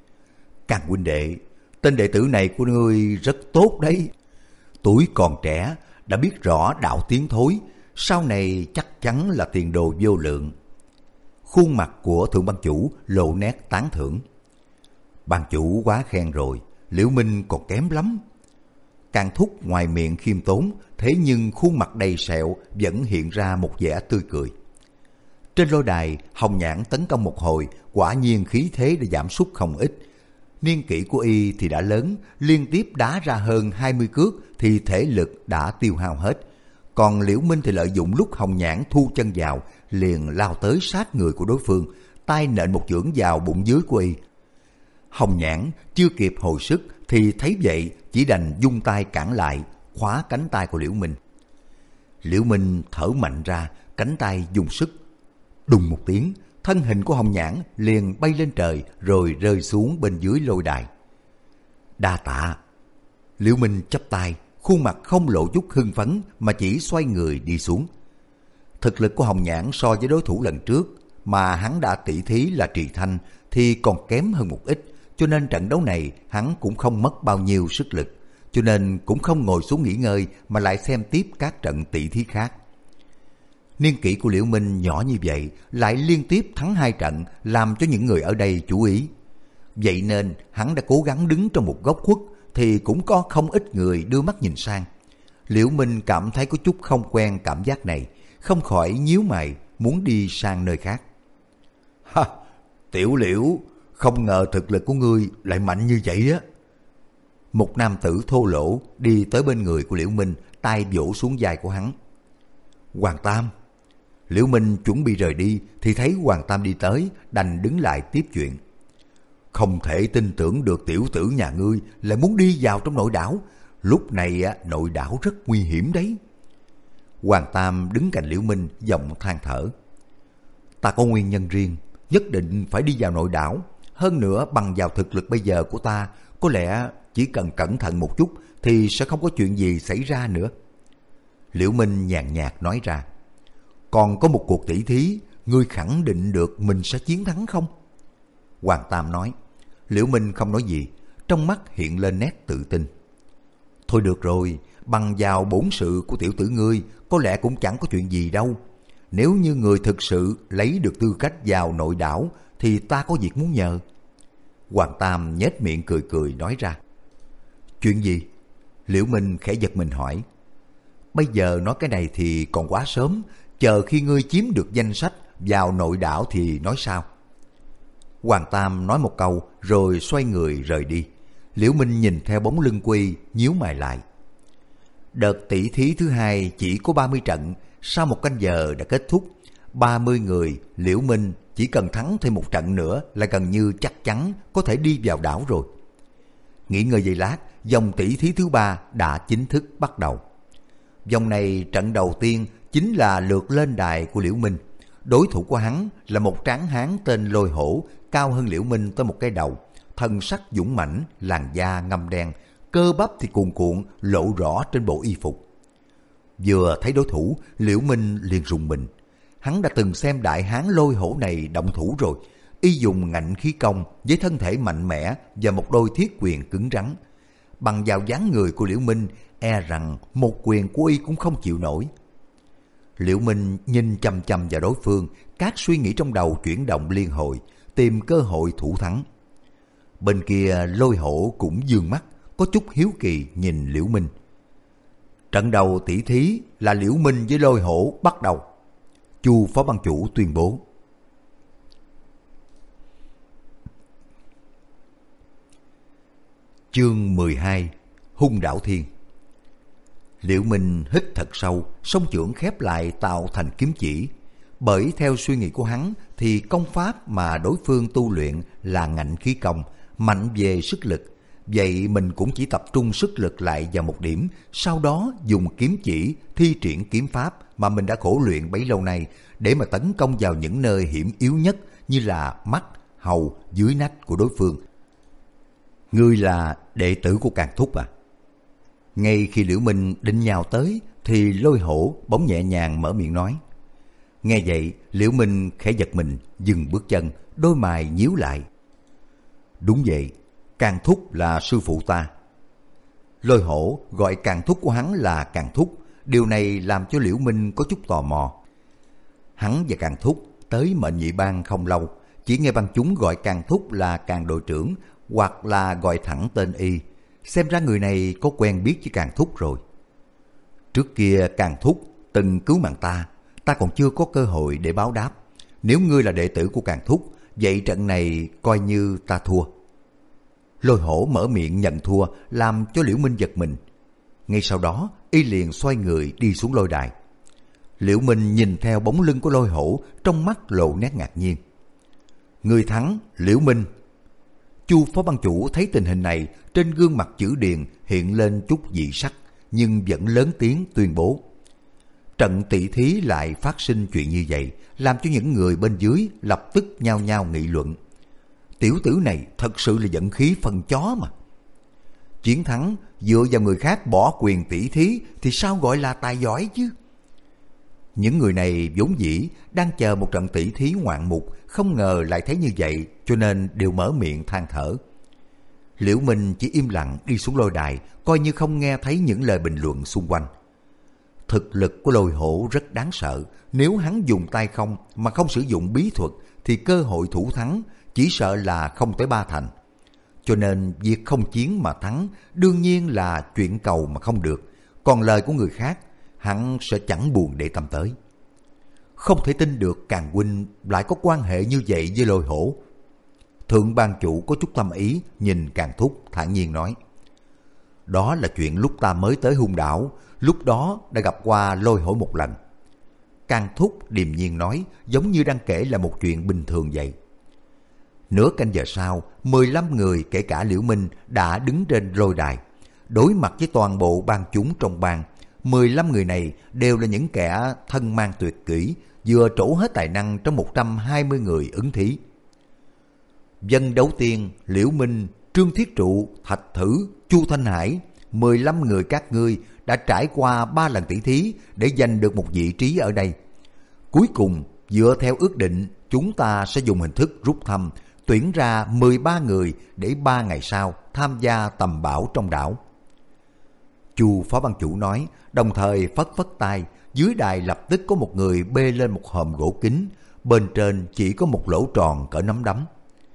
Càng huynh đệ, tên đệ tử này của ngươi rất tốt đấy. Tuổi còn trẻ đã biết rõ đạo tiến thối, sau này chắc chắn là tiền đồ vô lượng. Khuôn mặt của thượng ban chủ lộ nét tán thưởng. Ban chủ quá khen rồi, Liễu Minh còn kém lắm. Càng thúc ngoài miệng khiêm tốn, thế nhưng khuôn mặt đầy sẹo vẫn hiện ra một vẻ tươi cười. Trên lôi đài, Hồng Nhãn tấn công một hồi, quả nhiên khí thế đã giảm sút không ít. Niên kỷ của y thì đã lớn, liên tiếp đá ra hơn 20 cước thì thể lực đã tiêu hao hết. Còn Liễu Minh thì lợi dụng lúc Hồng Nhãn thu chân vào, liền lao tới sát người của đối phương, tay nện một chưởng vào bụng dưới của y. Hồng Nhãn chưa kịp hồi sức thì thấy vậy chỉ đành vung tay cản lại, khóa cánh tay của Liễu Minh. Liễu Minh thở mạnh ra, cánh tay dùng sức. Đùng một tiếng, thân hình của Hồng Nhãn liền bay lên trời rồi rơi xuống bên dưới lôi đài. Đa tạ. Liễu Minh chắp tay, khuôn mặt không lộ chút hưng phấn mà chỉ xoay người đi xuống. Thực lực của Hồng Nhãn so với đối thủ lần trước mà hắn đã tỷ thí là Trì Thanh thì còn kém hơn một ít, cho nên trận đấu này hắn cũng không mất bao nhiêu sức lực, cho nên cũng không ngồi xuống nghỉ ngơi mà lại xem tiếp các trận tỷ thí khác. Niên kỷ của Liễu Minh nhỏ như vậy lại liên tiếp thắng hai trận, làm cho những người ở đây chú ý. Vậy nên hắn đã cố gắng đứng trong một góc khuất thì cũng có không ít người đưa mắt nhìn sang. Liễu Minh cảm thấy có chút không quen cảm giác này, không khỏi nhíu mày muốn đi sang nơi khác. Ha, Tiểu Liễu, không ngờ thực lực của ngươi lại mạnh như vậy á. Một nam tử thô lỗ đi tới bên người của Liễu Minh, tay vỗ xuống vai của hắn. Hoàng Tam. Liễu Minh chuẩn bị rời đi thì thấy Hoàng Tam đi tới, đành đứng lại tiếp chuyện. Không thể tin tưởng được tiểu tử nhà ngươi lại muốn đi vào trong nội đảo, Lúc này nội đảo rất nguy hiểm đấy. Hoàng Tam đứng cạnh Liễu Minh, giọng than thở. Ta có nguyên nhân riêng, nhất định phải đi vào nội đảo. Hơn nữa bằng vào thực lực bây giờ của ta, có lẽ chỉ cần cẩn thận một chút thì sẽ không có chuyện gì xảy ra nữa. Liễu Minh nhàn nhạt nói ra. Còn có một cuộc tỷ thí, ngươi khẳng định được mình sẽ chiến thắng không? Hoàng Tam nói. Liễu Minh không nói gì, trong mắt hiện lên nét tự tin. Thôi được rồi, bằng vào bổn sự của tiểu tử ngươi, có lẽ cũng chẳng có chuyện gì đâu. Nếu như người thực sự lấy được tư cách vào nội đảo, thì ta có việc muốn nhờ. Hoàng Tam nhếch miệng cười cười nói ra. Chuyện gì? Liễu Minh khẽ giật mình hỏi. Bây giờ nói cái này thì còn quá sớm, chờ khi ngươi chiếm được danh sách vào nội đảo thì nói sao? Hoàng Tam nói một câu rồi xoay người rời đi. Liễu Minh nhìn theo bóng lưng Quy, nhíu mày lại. Đợt tỷ thí thứ hai chỉ có 30 trận, sau 1 canh giờ đã kết thúc. 30 người, Liễu Minh chỉ cần thắng thêm 1 trận nữa là gần như chắc chắn có thể đi vào đảo rồi. Nghỉ ngơi giây lát, vòng tỷ thí thứ 3 đã chính thức bắt đầu. Vòng này trận đầu tiên chính là lượt lên đài của Liễu Minh. Đối thủ của hắn là một tráng hán tên Lôi Hổ, cao hơn Liễu Minh tới một cái đầu, thân sắc dũng mãnh, làn da ngăm đen, cơ bắp thì cuồn cuộn lộ rõ trên bộ y phục. Vừa thấy đối thủ, Liễu Minh liền rùng mình. Hắn đã từng xem đại hán Lôi Hổ này động thủ rồi. Y dùng ngạnh khí công với thân thể mạnh mẽ và một đôi thiết quyền cứng rắn. Bằng vào dáng người của Liễu Minh, e rằng một quyền của Y cũng không chịu nổi. Liễu Minh nhìn chằm chằm vào đối phương, các suy nghĩ trong đầu chuyển động liên hồi, tìm cơ hội thủ thắng. Bên kia Lôi Hổ cũng dương mắt, có chút hiếu kỳ nhìn Liễu Minh. Trận đầu tỷ thí là Liễu Minh với Lôi Hổ bắt đầu. Chu phó ban chủ tuyên bố. Chương 12: Hung Đảo Thiên. Liễu Minh hít thật sâu, song chưởng khép lại tạo thành kiếm chỉ. Bởi theo suy nghĩ của hắn thì công pháp mà đối phương tu luyện là ngạnh khí công, mạnh về sức lực. Vậy mình cũng chỉ tập trung sức lực lại vào một điểm, sau đó dùng kiếm chỉ thi triển kiếm pháp mà mình đã khổ luyện bấy lâu nay để mà tấn công vào những nơi hiểm yếu nhất như là mắt, hầu, dưới nách của đối phương. Ngươi là đệ tử của Càn Thúc à? Ngay khi Liễu Minh định nhào tới thì Lôi Hổ bỗng nhẹ nhàng mở miệng nói. Nghe vậy, Liễu Minh khẽ giật mình, dừng bước chân, đôi mày nhíu lại. Đúng vậy, Càn Thúc là sư phụ ta. Lôi Hổ gọi Càn Thúc của hắn là Càn Thúc, điều này làm cho Liễu Minh có chút tò mò. Hắn và Càn Thúc tới Mệnh Nhị Bang không lâu, chỉ nghe bang chúng gọi Càn Thúc là Càn đội trưởng, hoặc là gọi thẳng tên Y. Xem ra người này có quen biết với Càn Thúc rồi. Trước kia Càn Thúc từng cứu mạng ta còn chưa có cơ hội để báo đáp. Nếu ngươi là đệ tử của Càn Thúc, vậy trận này coi như ta thua. Lôi Hổ mở miệng nhận thua, làm cho Liễu Minh giật mình. Ngay sau đó, Y liền xoay người đi xuống lôi đài. Liễu Minh nhìn theo bóng lưng của Lôi Hổ, trong mắt lộ nét ngạc nhiên. Người thắng, Liễu Minh. Chu phó ban chủ thấy tình hình này, trên gương mặt chữ điền hiện lên chút dị sắc, nhưng vẫn lớn tiếng tuyên bố. Trận tỷ thí lại phát sinh chuyện như vậy, làm cho những người bên dưới lập tức nhao nhao nghị luận. Tiểu tử này thật sự là vận khí phân chó mà. Chiến thắng dựa vào người khác bỏ quyền tỷ thí thì sao gọi là tài giỏi chứ? Những người này vốn dĩ đang chờ một trận tỷ thí ngoạn mục, không ngờ lại thấy như vậy, cho nên đều mở miệng than thở. Liễu Minh chỉ im lặng đi xuống lôi đài, coi như không nghe thấy những lời bình luận xung quanh. Thực lực của Lôi Hổ rất đáng sợ, nếu hắn dùng tay không mà không sử dụng bí thuật thì cơ hội thủ thắng chỉ sợ là không tới 3 thành. Cho nên việc không chiến mà thắng đương nhiên là chuyện cầu mà không được, còn lời của người khác hắn sẽ chẳng buồn để tâm tới. Không thể tin được Càn huynh lại có quan hệ như vậy với Lôi Hổ. Thượng ban chủ có chút tâm ý nhìn Càn Thúc thản nhiên nói. Đó là chuyện lúc ta mới tới Hung Đảo, lúc đó đã gặp qua Lôi Hổ một lần. Càn Thúc điềm nhiên nói, giống như đang kể là một chuyện bình thường vậy. Nửa canh giờ sau, 15 người kể cả Liễu Minh đã đứng trên lôi đài. đối mặt với toàn bộ bang chúng trong bang. 15 người này đều là những kẻ thân mang tuyệt kỹ, vừa trổ hết tài năng trong 120 người ứng thí. Dân Đấu Tiên, Liễu Minh, Trương Thiết Trụ, Thạch Thử, Chu Thanh Hải, 15 người các ngươi đã trải qua 3 lần tỷ thí để giành được một vị trí ở đây. Cuối cùng, dựa theo ước định, chúng ta sẽ dùng hình thức rút thăm, tuyển ra 13 người để 3 ngày sau tham gia tầm bảo trong đảo. Chu phó ban chủ nói, đồng thời phất phất tay, dưới đài lập tức có một người bê lên một hòm gỗ kính, bên trên chỉ có một lỗ tròn cỡ nắm đấm.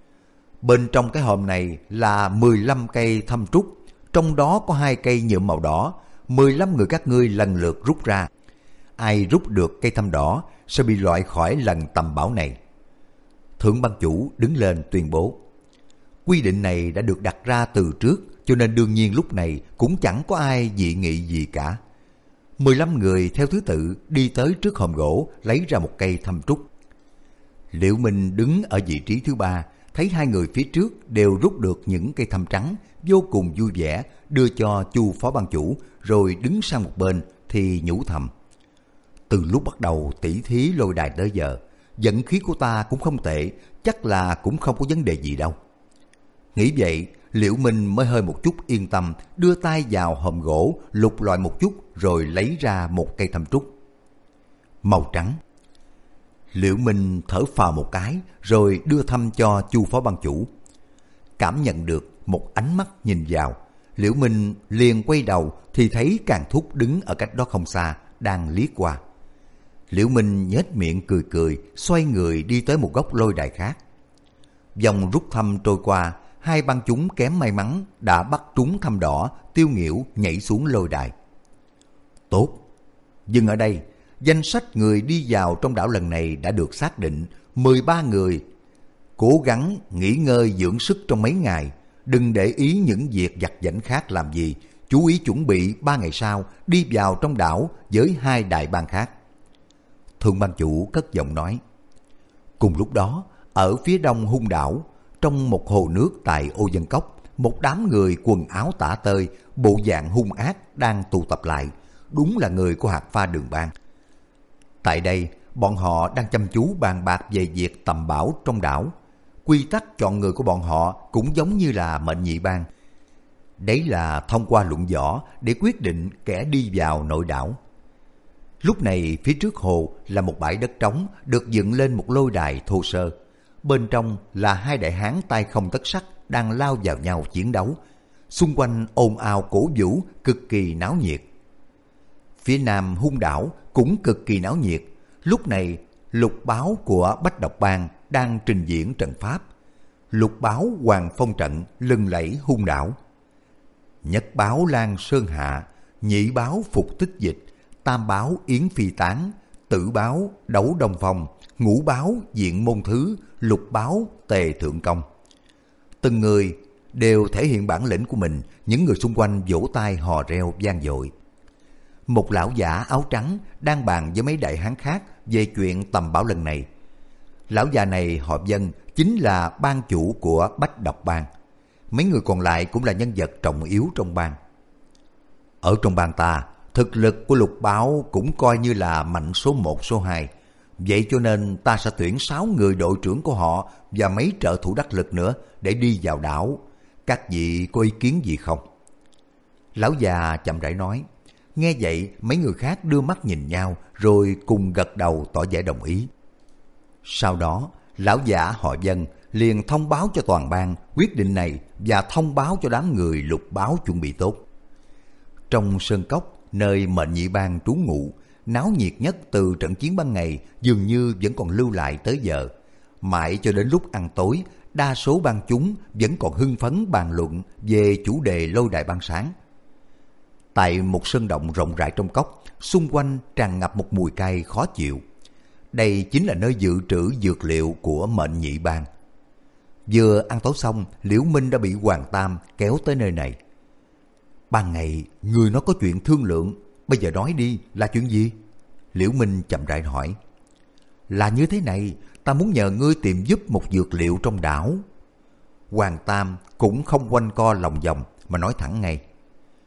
Bên trong cái hòm này là 15 cây thăm trúc, trong đó có 2 cây nhuộm màu đỏ. 15 người các ngươi lần lượt rút ra. Ai rút được cây thăm đỏ sẽ bị loại khỏi lần tầm bảo này. Thượng ban chủ đứng lên tuyên bố. Quy định này đã được đặt ra từ trước, cho nên đương nhiên lúc này cũng chẳng có ai dị nghị gì cả. 15 người theo thứ tự đi tới trước hòm gỗ, lấy ra một cây thăm trúc. Liễu Minh đứng ở vị trí thứ 3, thấy 2 người phía trước đều rút được những cây thăm trắng, vô cùng vui vẻ, đưa cho Chu phó ban chủ, rồi đứng sang một bên thì nhủ thầm. Từ lúc bắt đầu tỷ thí lôi đài tới giờ, vận khí của ta cũng không tệ, chắc là cũng không có vấn đề gì đâu. Nghĩ vậy, Liễu Minh mới hơi một chút yên tâm, đưa tay vào hòm gỗ, lục lọi một chút rồi lấy ra một cây thăm trúc. Màu trắng. Liễu Minh thở phào một cái rồi đưa thăm cho Chu phó ban chủ. Cảm nhận được một ánh mắt nhìn vào, Liễu Minh liền quay đầu thì thấy Càn Thúc đứng ở cách đó không xa, đang liếc qua. Liễu Minh nhếch miệng cười cười, xoay người đi tới một góc lôi đài khác. Vòng rút thăm trôi qua, 2 bang chúng kém may mắn đã bắt trúng thăm đỏ, Tiêu Nghiễu nhảy xuống lôi đài. Tốt, dừng ở đây. Danh sách người đi vào trong đảo lần này đã được xác định, 13 người. Cố gắng nghỉ ngơi dưỡng sức trong mấy ngày, đừng để ý những việc vặt vãnh khác làm gì, chú ý chuẩn bị 3 ngày sau đi vào trong đảo với 2 đại bang khác. Thượng ban chủ cất giọng nói. Cùng lúc đó, ở phía đông hung đảo, trong một hồ nước tại Ô Dân Cốc, một đám người quần áo tả tơi, bộ dạng hung ác đang tụ tập lại, đúng là người của Hạt Pha Đường Bang. Tại đây, bọn họ đang chăm chú bàn bạc về việc tầm bảo trong đảo. Quy tắc chọn người của bọn họ cũng giống như là mệnh nhị bang. Đấy là thông qua luận võ để quyết định kẻ đi vào nội đảo. Lúc này phía trước hồ là một bãi đất trống được dựng lên một lôi đài thô sơ. Bên trong là 2 đại hán tay không tất sắt đang lao vào nhau chiến đấu. Xung quanh ồn ào cổ vũ, cực kỳ náo nhiệt. Phía nam hung đảo cũng cực kỳ náo nhiệt. Lúc này lục báo của Bách Độc Bang đang trình diễn trận pháp. Lục báo Hoàng Phong trận lừng lẫy hung đảo. Nhất báo Lan Sơn Hạ, nhị báo Phục Tích Dịch, tam báo Yến Phi Tán, tử báo Đấu Đông Phong, ngũ báo Diện Môn Thứ, lục báo Tề Thượng Công. Từng người đều thể hiện bản lĩnh của mình, những người xung quanh vỗ tay hò reo vang dội. Một lão giả áo trắng đang bàn với mấy đại hán khác về chuyện tầm bảo lần này. Lão già này họ Dân, chính là ban chủ của Bách Độc Bang. Mấy người còn lại cũng là nhân vật trọng yếu trong bang. Ở trong bang ta, thực lực của lục báo cũng coi như là mạnh số 1 số 2. Vậy cho nên ta sẽ tuyển 6 người đội trưởng của họ và mấy trợ thủ đắc lực nữa để đi vào đảo. Các vị có ý kiến gì không? Lão già chậm rãi nói. Nghe vậy mấy người khác đưa mắt nhìn nhau rồi cùng gật đầu tỏ vẻ đồng ý. Sau đó lão giả họ Dân liền thông báo cho toàn bang quyết định này và thông báo cho đám người lục báo chuẩn bị tốt. Trong sơn cốc nơi mệnh nhị bang trú ngụ, náo nhiệt nhất từ trận chiến ban ngày dường như vẫn còn lưu lại tới giờ. Mãi cho đến lúc ăn tối, đa số bang chúng vẫn còn hưng phấn bàn luận về chủ đề lôi đài ban sáng. Tại một sơn động rộng rãi trong cốc, xung quanh tràn ngập một mùi cay khó chịu. Đây chính là nơi dự trữ dược liệu của mệnh nhị bang. Vừa ăn tối xong, Liễu Minh đã bị Hoàng Tam kéo tới nơi này. Ban ngày, người nó có chuyện thương lượng, bây giờ nói đi, là chuyện gì? Liễu Minh chậm rãi hỏi. Là như thế này, ta muốn nhờ ngươi tìm giúp một dược liệu trong đảo. Hoàng Tam cũng không quanh co lòng vòng mà nói thẳng ngay.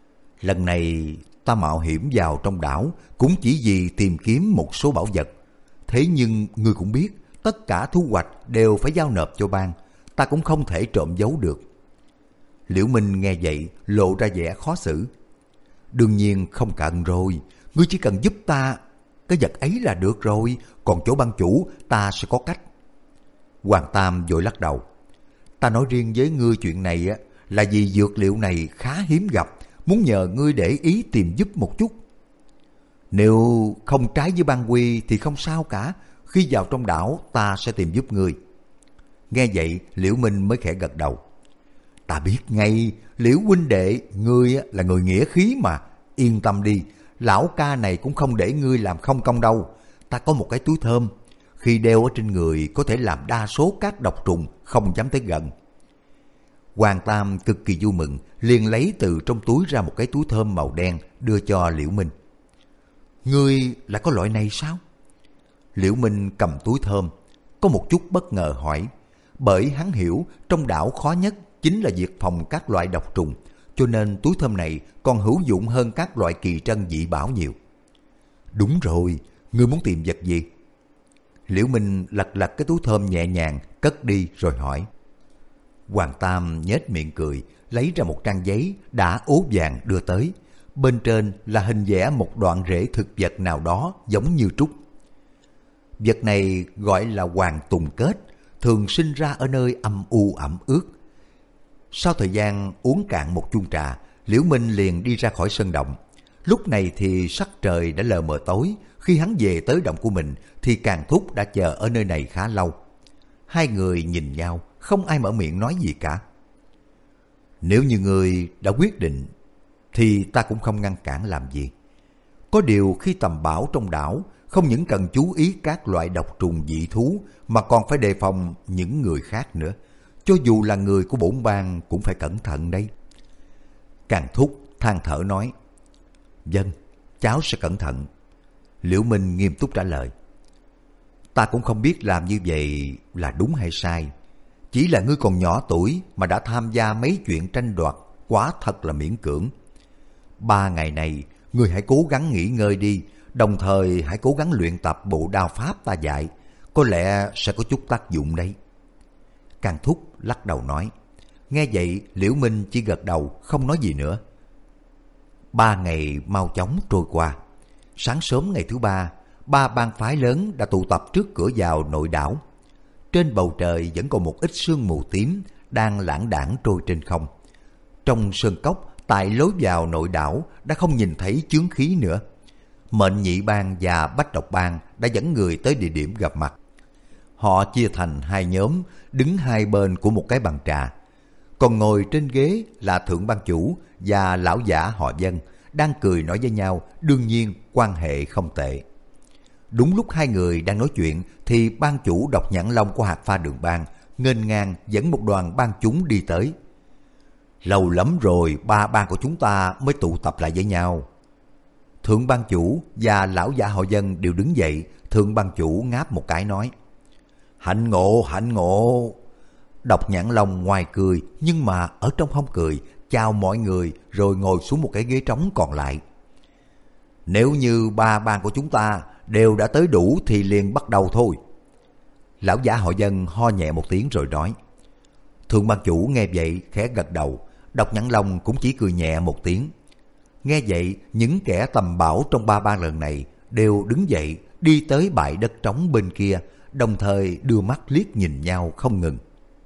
Lần này ta mạo hiểm vào trong đảo cũng chỉ vì tìm kiếm một số bảo vật. Thế nhưng ngươi cũng biết, tất cả thu hoạch đều phải giao nộp cho bang, ta cũng không thể trộm giấu được. Liễu Minh nghe vậy lộ ra vẻ khó xử. Đương nhiên không cần rồi, ngươi chỉ cần giúp ta cái vật ấy là được rồi, còn chỗ bang chủ ta sẽ có cách. Hoàng Tam vội lắc đầu. Ta nói riêng với ngươi chuyện này là vì dược liệu này khá hiếm gặp, muốn nhờ ngươi để ý tìm giúp một chút. Nếu không trái với ban quy thì không sao cả, khi vào trong đảo ta sẽ tìm giúp ngươi. Nghe vậy Liễu Minh mới khẽ gật đầu. Ta biết ngay, Liễu huynh đệ, ngươi là người nghĩa khí mà, yên tâm đi, lão ca này cũng không để ngươi làm không công đâu. Ta có một cái túi thơm, khi đeo ở trên người có thể làm đa số các độc trùng không dám tới gần. Hoàng Tam cực kỳ vui mừng, liền lấy từ trong túi ra một cái túi thơm màu đen đưa cho Liễu Minh. Ngươi lại có loại này sao? Liễu Minh cầm túi thơm, có một chút bất ngờ hỏi, bởi hắn hiểu trong đảo khó nhất chính là việc phòng các loại độc trùng, cho nên túi thơm này còn hữu dụng hơn các loại kỳ trân dị bảo nhiều. Đúng rồi, ngươi muốn tìm vật gì? Liễu Minh lật lật cái túi thơm nhẹ nhàng cất đi rồi hỏi. Hoàng Tam nhếch miệng cười, lấy ra một trang giấy đã ố vàng đưa tới. Bên trên là hình vẽ một đoạn rễ thực vật nào đó giống như trúc. Vật này gọi là hoàng tùng kết, thường sinh ra ở nơi âm u ẩm ướt. Sau thời gian uống cạn một chung trà, Liễu Minh liền đi ra khỏi sân động. Lúc này thì sắc trời đã lờ mờ tối, khi hắn về tới động của mình thì Càn Thúc đã chờ ở nơi này khá lâu. Hai người nhìn nhau, không ai mở miệng nói gì cả. Nếu như ngươi đã quyết định thì ta cũng không ngăn cản làm gì. Có điều khi tầm bảo trong đảo, không những cần chú ý các loại độc trùng dị thú mà còn phải đề phòng những người khác nữa. Cho dù là người của bổn bang cũng phải cẩn thận đấy. Càn Thúc than thở nói. Vâng, cháu sẽ cẩn thận. Liễu Minh nghiêm túc trả lời. Ta cũng không biết làm như vậy là đúng hay sai. Chỉ là ngươi còn nhỏ tuổi mà đã tham gia mấy chuyện tranh đoạt, quá thật là miễn cưỡng. 3 ngày này, ngươi hãy cố gắng nghỉ ngơi đi, đồng thời hãy cố gắng luyện tập bộ đao pháp ta dạy, có lẽ sẽ có chút tác dụng đấy. Càn Thúc lắc đầu nói. Nghe vậy, Liễu Minh chỉ gật đầu, không nói gì nữa. 3 ngày mau chóng trôi qua. Sáng sớm ngày thứ 3, 3 bang phái lớn đã tụ tập trước cửa vào nội đảo. Trên bầu trời vẫn còn một ít sương mù tím đang lãng đãng trôi trên không. Trong sơn cốc tại lối vào nội đảo đã không nhìn thấy chướng khí nữa. Mệnh Nhị bang và Bách Độc bang đã dẫn người tới địa điểm gặp mặt. Họ chia thành 2 nhóm, đứng hai bên của một cái bàn trà. Còn ngồi trên ghế là thượng ban chủ và lão giả họ Dân, đang cười nói với nhau, đương nhiên quan hệ không tệ. Đúng lúc hai người đang nói chuyện thì ban chủ Độc Nhãn Long của Hạt Pha Đường bang nghênh ngang dẫn một đoàn ban chúng đi tới. Lâu lắm rồi 3 bang của chúng ta mới tụ tập lại với nhau. Thượng ban chủ và lão giả họ Dân đều đứng dậy. Thượng ban chủ ngáp một cái nói. Hạnh ngộ, hạnh ngộ. Độc Nhãn Long ngoài cười nhưng mà ở trong không cười, chào mọi người rồi ngồi xuống một cái ghế trống còn lại. Nếu như 3 bang của chúng ta đều đã tới đủ thì liền bắt đầu thôi. Lão giả họ Dân ho nhẹ một tiếng rồi nói. Thượng ban chủ nghe vậy khẽ gật đầu. Độc Nhãn Long cũng chỉ cười nhẹ một tiếng. Nghe vậy những kẻ tầm bảo trong 3 bang lần này đều đứng dậy đi tới bãi đất trống bên kia, đồng thời đưa mắt liếc nhìn nhau không ngừng.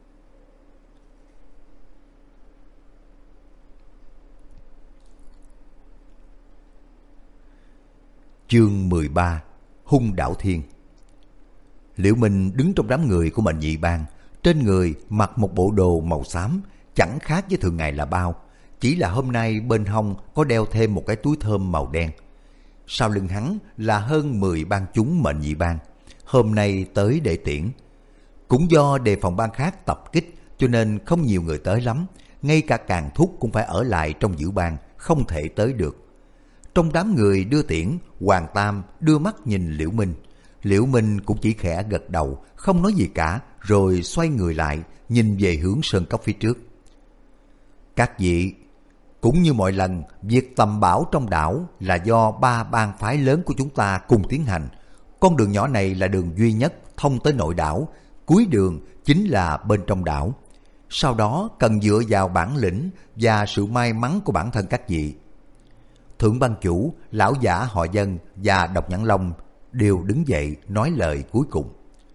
Chương 13. Hung Đảo Thiên. Liễu Minh đứng trong đám người của Mệnh Nhị bang, trên người mặc một bộ đồ màu xám, chẳng khác với thường ngày là bao, chỉ là hôm nay bên hông có đeo thêm một cái túi thơm màu đen. Sau lưng hắn là hơn 10 bang chúng Mệnh Nhị bang, hôm nay tới để tiễn. Cũng do đề phòng bang khác tập kích cho nên không nhiều người tới lắm, ngay cả Càn Thúc cũng phải ở lại trong giữ bang, không thể tới được. Trong đám người đưa tiễn, Hoàng Tam đưa mắt nhìn Liễu Minh. Liễu Minh cũng chỉ khẽ gật đầu, không nói gì cả, rồi xoay người lại, nhìn về hướng sơn cốc phía trước. Các vị, Cũng như mọi lần, việc tầm bảo trong đảo là do ba bang phái lớn của chúng ta cùng tiến hành. Con đường nhỏ này là đường duy nhất thông tới nội đảo, cuối đường chính là bên trong đảo. Sau đó cần dựa vào bản lĩnh và sự may mắn của bản thân các vị. Thượng ban chủ, lão giả họ Dân và Độc Nhãn Long đều đứng dậy nói lời cuối cùng.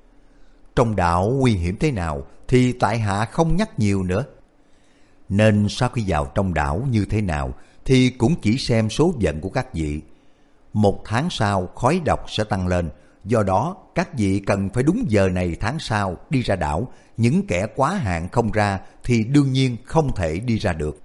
Trong đảo nguy hiểm thế nào thì tại hạ không nhắc nhiều nữa. Nên sau khi vào trong đảo như thế nào thì cũng chỉ xem số phận của các vị. 1 tháng sau khói độc sẽ tăng lên, do đó các vị cần phải đúng giờ này tháng sau đi ra đảo. Những kẻ quá hạn không ra thì đương nhiên không thể đi ra được.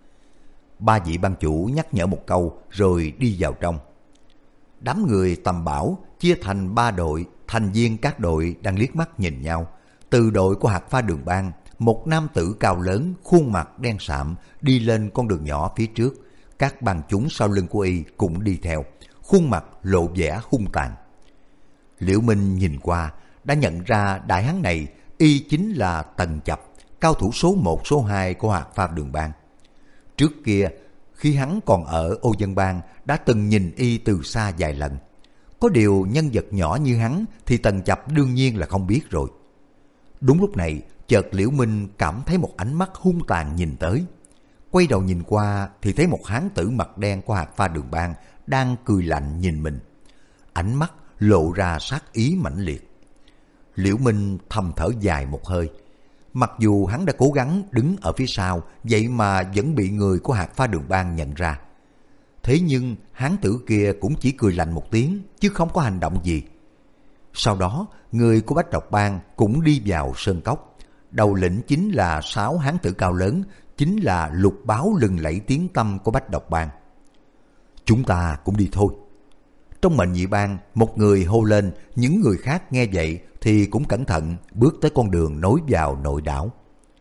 3 vị ban chủ nhắc nhở một câu rồi đi vào trong. Đám người tầm bảo chia thành 3 đội, thành viên các đội đang liếc mắt nhìn nhau. Từ đội của Hạt Pha Đường Bang, một nam tử cao lớn, khuôn mặt đen sạm đi lên con đường nhỏ phía trước. Các bang chúng sau lưng của y cũng đi theo, khuôn mặt lộ vẻ hung tàn. Liễu Minh nhìn qua đã nhận ra đại hán này y chính là Tần Chập, cao thủ số 1 số 2 của Hạt Pha Đường Bang. Trước kia khi hắn còn ở Ô Dân Bang đã từng nhìn y từ xa vài lần. Có điều nhân vật nhỏ như hắn thì Tần Chập đương nhiên là không biết rồi. Đúng lúc này chợt Liễu Minh cảm thấy một ánh mắt hung tàn nhìn tới. Quay đầu nhìn qua thì thấy một hán tử mặt đen của Hạt Pha Đường Bang đang cười lạnh nhìn mình. Ánh mắt lộ ra sát ý mãnh liệt. Liễu Minh thầm thở dài một hơi. Mặc dù hắn đã cố gắng đứng ở phía sau, vậy mà vẫn bị người của Hạt Pha Đường Bang nhận ra. Thế nhưng hán tử kia cũng chỉ cười lạnh một tiếng chứ không có hành động gì. Sau đó người của Bách Độc Bang cũng đi vào sơn cốc. Đầu lĩnh chính là 6 hán tử cao lớn, chính là lục báo lừng lẫy tiếng tăm của Bách Độc Bang. Chúng ta cũng đi thôi. Trong Mệnh Nhị Bang, một người hô lên, những người khác nghe vậy thì cũng cẩn thận bước tới con đường nối vào nội đảo.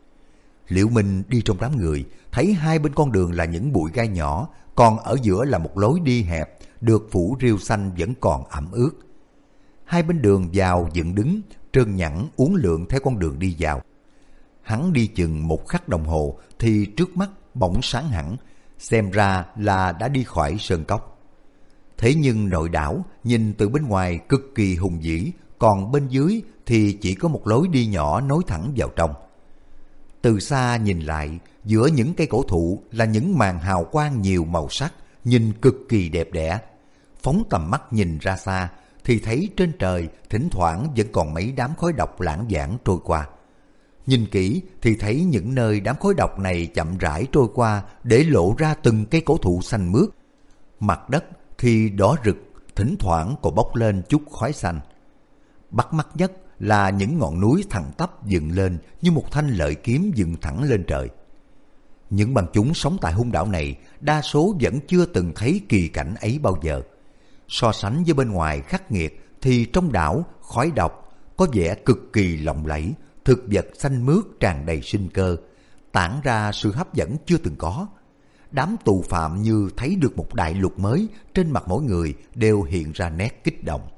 Liễu Minh đi trong đám người, thấy hai bên con đường là những bụi gai nhỏ, còn ở giữa là một lối đi hẹp, được phủ rêu xanh vẫn còn ẩm ướt. Hai bên đường vào dựng đứng, trơn nhẵn uốn lượn theo con đường đi vào. Hắn đi chừng 1 khắc đồng hồ thì trước mắt bỗng sáng hẳn, xem ra là đã đi khỏi sơn cốc. Thế nhưng nội đảo nhìn từ bên ngoài cực kỳ hùng vĩ, còn bên dưới thì chỉ có một lối đi nhỏ nối thẳng vào trong. Từ xa nhìn lại, giữa những cây cổ thụ là những màn hào quang nhiều màu sắc, nhìn cực kỳ đẹp đẽ. Phóng tầm mắt nhìn ra xa thì thấy trên trời thỉnh thoảng vẫn còn mấy đám khói độc lãng vãng trôi qua. Nhìn kỹ thì thấy những nơi đám khói độc này chậm rãi trôi qua để lộ ra từng cây cổ thụ xanh mướt. Mặt đất thì đỏ rực, thỉnh thoảng còn bốc lên chút khói xanh. Bắt mắt nhất là những ngọn núi thẳng tắp dựng lên như một thanh lợi kiếm dựng thẳng lên trời. Những bang chúng sống tại hung đảo này đa số vẫn chưa từng thấy kỳ cảnh ấy bao giờ. So sánh với bên ngoài khắc nghiệt thì trong đảo khói độc có vẻ cực kỳ lộng lẫy, thực vật xanh mướt tràn đầy sinh cơ, tản ra sự hấp dẫn chưa từng có. Đám tù phạm như thấy được một đại lục mới, trên mặt mỗi người đều hiện ra nét kích động.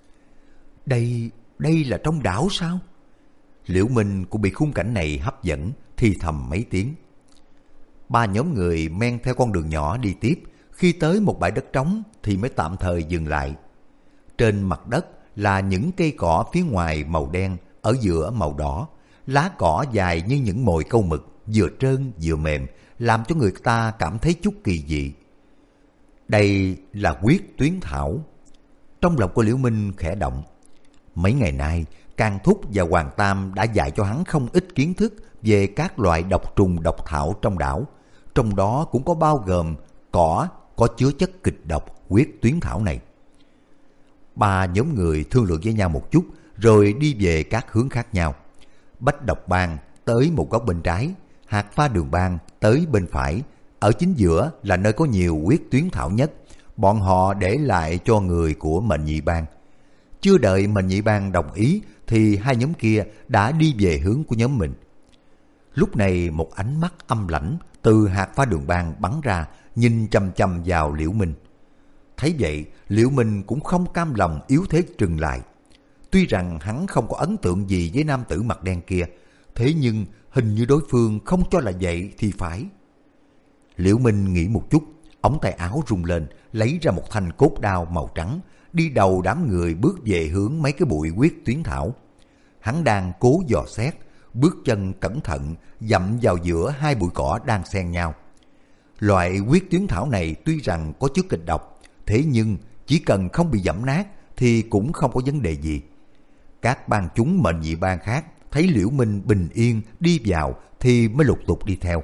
Đây là trong đảo sao? Liễu Minh cũng bị khung cảnh này hấp dẫn, thì thầm mấy tiếng. 3 nhóm người men theo con đường nhỏ đi tiếp, khi tới một bãi đất trống thì mới tạm thời dừng lại. Trên mặt đất là những cây cỏ phía ngoài màu đen, ở giữa màu đỏ, lá cỏ dài như những mồi câu mực, vừa trơn vừa mềm, làm cho người ta cảm thấy chút kỳ dị. Đây là huyết tuyến thảo. Trong lòng của Liễu Minh khẽ động. Mấy ngày nay, Càn Thúc và Hoàng Tam đã dạy cho hắn không ít kiến thức về các loại độc trùng độc thảo trong đảo. Trong đó cũng có bao gồm cỏ có chứa chất kịch độc huyết tuyến thảo này. 3 nhóm người thương lượng với nhau một chút rồi đi về các hướng khác nhau. Bách Độc Bang tới một góc bên trái, Hạt Pha Đường Bang tới bên phải. Ở chính giữa là nơi có nhiều huyết tuyến thảo nhất. Bọn họ để lại cho người của Mệnh Nhị Bang. Chưa đợi Mệnh Nhị Bang đồng ý thì hai nhóm kia đã đi về hướng của nhóm mình. Lúc này một ánh mắt âm lãnh từ Hạt Pha Đường Bang bắn ra, nhìn chằm chằm vào Liễu Minh. Thấy vậy, Liễu Minh cũng không cam lòng yếu thế trừng lại. Tuy rằng hắn không có ấn tượng gì với nam tử mặt đen kia, thế nhưng hình như đối phương không cho là vậy thì phải. Liễu Minh nghĩ một chút, ống tay áo rung lên, lấy ra một thanh cốt đao màu trắng, đi đầu đám người bước về hướng mấy cái bụi huyết tuyến thảo. Hắn đang cố dò xét, bước chân cẩn thận dặm vào giữa hai bụi cỏ đang xen nhau. Loại huyết tuyến thảo này tuy rằng có chứa kịch độc, thế nhưng chỉ cần không bị giẫm nát thì cũng không có vấn đề gì. Các bang chúng mệnh nhị bang khác thấy Liễu Minh bình yên đi vào thì mới lục tục đi theo.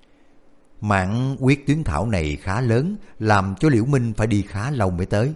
Mảng huyết tuyến thảo này khá lớn, làm cho Liễu Minh phải đi khá lâu mới tới.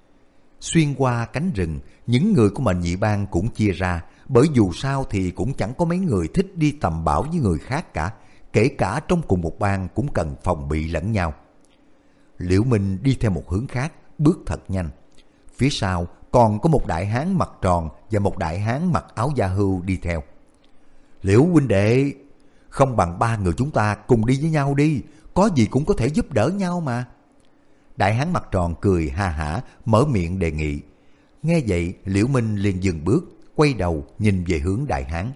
Xuyên qua cánh rừng, những người của mệnh nhị bang cũng chia ra, bởi dù sao thì cũng chẳng có mấy người thích đi tầm bảo với người khác cả, kể cả trong cùng một bang cũng cần phòng bị lẫn nhau. Liễu Minh đi theo một hướng khác, bước thật nhanh. Phía sau còn có một đại hán mặt tròn và một đại hán mặc áo da hưu đi theo. Liễu huynh đệ, không bằng ba người chúng ta cùng đi với nhau đi, có gì cũng có thể giúp đỡ nhau mà. Đại hán mặt tròn cười ha hả, mở miệng đề nghị. Nghe vậy, Liễu Minh liền dừng bước, quay đầu nhìn về hướng đại hán.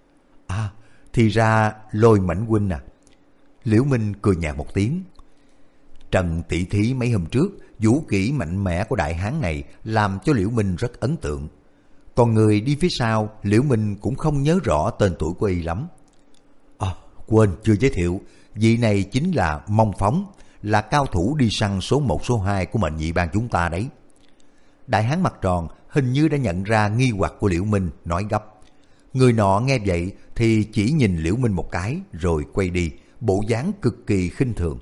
À, thì ra Lôi Mãnh huynh à. Liễu Minh cười nhạt một tiếng. Trận tỷ thí mấy hôm trước, vũ kỹ mạnh mẽ của đại hán này làm cho Liễu Minh rất ấn tượng. Còn người đi phía sau, Liễu Minh cũng không nhớ rõ tên tuổi của y lắm. À, quên chưa giới thiệu, vị này chính là Mông Phóng, là cao thủ đi săn số 1 số 2 của mệnh nhị bang chúng ta đấy. Đại hán mặt tròn hình như đã nhận ra nghi hoặc của Liễu Minh, nói gấp. Người nọ nghe vậy thì chỉ nhìn Liễu Minh một cái rồi quay đi, bộ dáng cực kỳ khinh thường.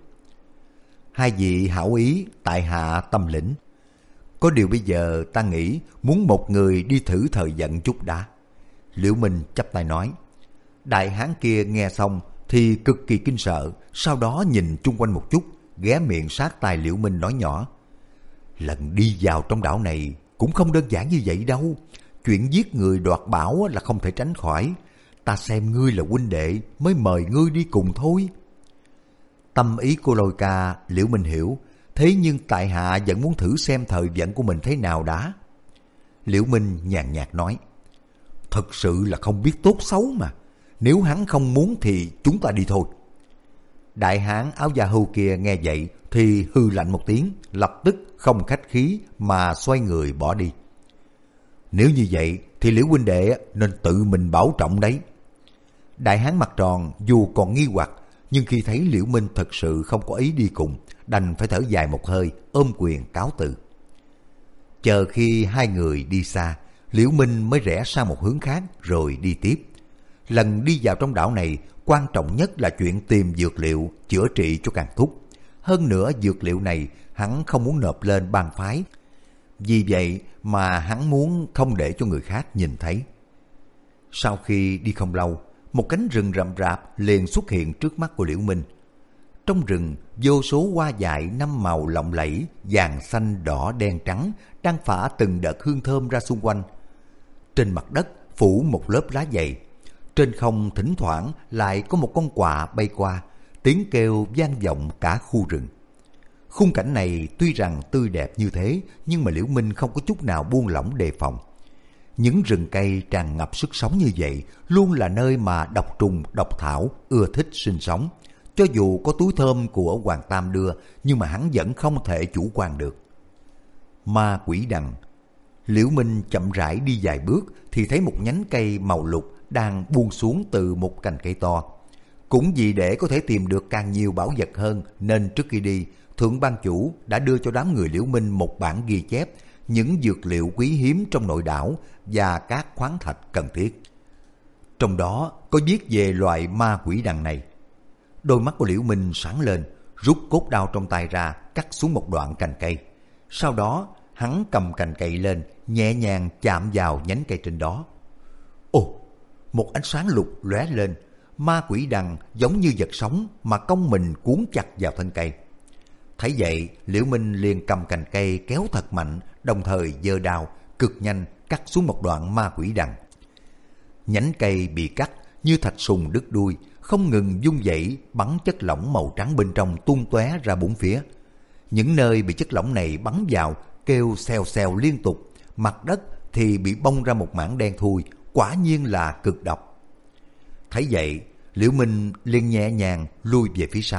Hai vị hảo ý, tại hạ tâm lĩnh. Có điều bây giờ ta nghĩ muốn một người đi thử thời vận chút đã. Liễu Minh chắp tay nói. Đại hán kia nghe xong thì cực kỳ kinh sợ, sau đó nhìn chung quanh một chút, ghé miệng sát tai Liễu Minh nói nhỏ. Lần đi vào trong đảo này cũng không đơn giản như vậy đâu. Chuyện giết người đoạt bảo là không thể tránh khỏi. Ta xem ngươi là huynh đệ mới mời ngươi đi cùng thôi. Tâm ý của Lôi Ca Liễu Minh hiểu, thế nhưng tại hạ vẫn muốn thử xem thời vận của mình thế nào đã. Liễu Minh nhàn nhạt nói. Thật sự là không biết tốt xấu mà. Nếu hắn không muốn thì chúng ta đi thôi. Đại hán áo da hưu kia nghe vậy thì hư lạnh một tiếng, lập tức không khách khí mà xoay người bỏ đi. Nếu như vậy thì Liễu huynh đệ nên tự mình bảo trọng đấy. Đại hán mặt tròn dù còn nghi hoặc, nhưng khi thấy Liễu Minh thật sự không có ý đi cùng, đành phải thở dài một hơi, ôm quyền cáo từ. Chờ khi hai người đi xa, Liễu Minh mới rẽ sang một hướng khác rồi đi tiếp. Lần đi vào trong đảo này, quan trọng nhất là chuyện tìm dược liệu chữa trị cho Càn Thúc. Hơn nữa dược liệu này hắn không muốn nộp lên bang phái, vì vậy mà hắn muốn không để cho người khác nhìn thấy. Sau khi đi không lâu, một cánh rừng rậm rạp liền xuất hiện trước mắt của Liễu Minh. Trong rừng, vô số hoa dại năm màu lộng lẫy, vàng xanh đỏ đen trắng đang phả từng đợt hương thơm ra xung quanh. Trên mặt đất phủ một lớp lá dày. Trên không thỉnh thoảng lại có một con quạ bay qua, tiếng kêu vang vọng cả khu rừng. Khung cảnh này tuy rằng tươi đẹp như thế, nhưng mà Liễu Minh không có chút nào buông lỏng đề phòng. Những rừng cây tràn ngập sức sống như vậy luôn là nơi mà độc trùng, độc thảo ưa thích sinh sống. Cho dù có túi thơm của Hoàng Tam đưa, nhưng mà hắn vẫn không thể chủ quan được. Ma quỷ đằng. Liễu Minh chậm rãi đi vài bước thì thấy một nhánh cây màu lục đang buông xuống từ một cành cây to. Cũng vì để có thể tìm được càng nhiều bảo vật hơn, nên trước khi đi, Thượng ban chủ đã đưa cho đám người Liễu Minh một bản ghi chép những dược liệu quý hiếm trong nội đảo và các khoáng thạch cần thiết. Trong đó có viết về loại ma quỷ đằng này. Đôi mắt của Liễu Minh sáng lên, rút cốt đao trong tay ra, cắt xuống một đoạn cành cây. Sau đó hắn cầm cành cây lên, nhẹ nhàng chạm vào nhánh cây trên đó. Ồ, một ánh sáng lục lóe lên, ma quỷ đằng giống như vật sống mà cong mình cuốn chặt vào thân cây. Thấy vậy, Liễu Minh liền cầm cành cây kéo thật mạnh, đồng thời giơ đao cực nhanh cắt xuống một đoạn ma quỷ đằng. Nhánh cây bị cắt như thạch sùng đứt đuôi, không ngừng rung dậy, bắn chất lỏng màu trắng bên trong tung tóe ra bốn phía. Những nơi bị chất lỏng này bắn vào kêu xèo xèo liên tục, mặt đất thì bị bong ra một mảng đen thui, quả nhiên là cực độc. Thấy vậy, Liễu Minh liền nhẹ nhàng lui về phía sau,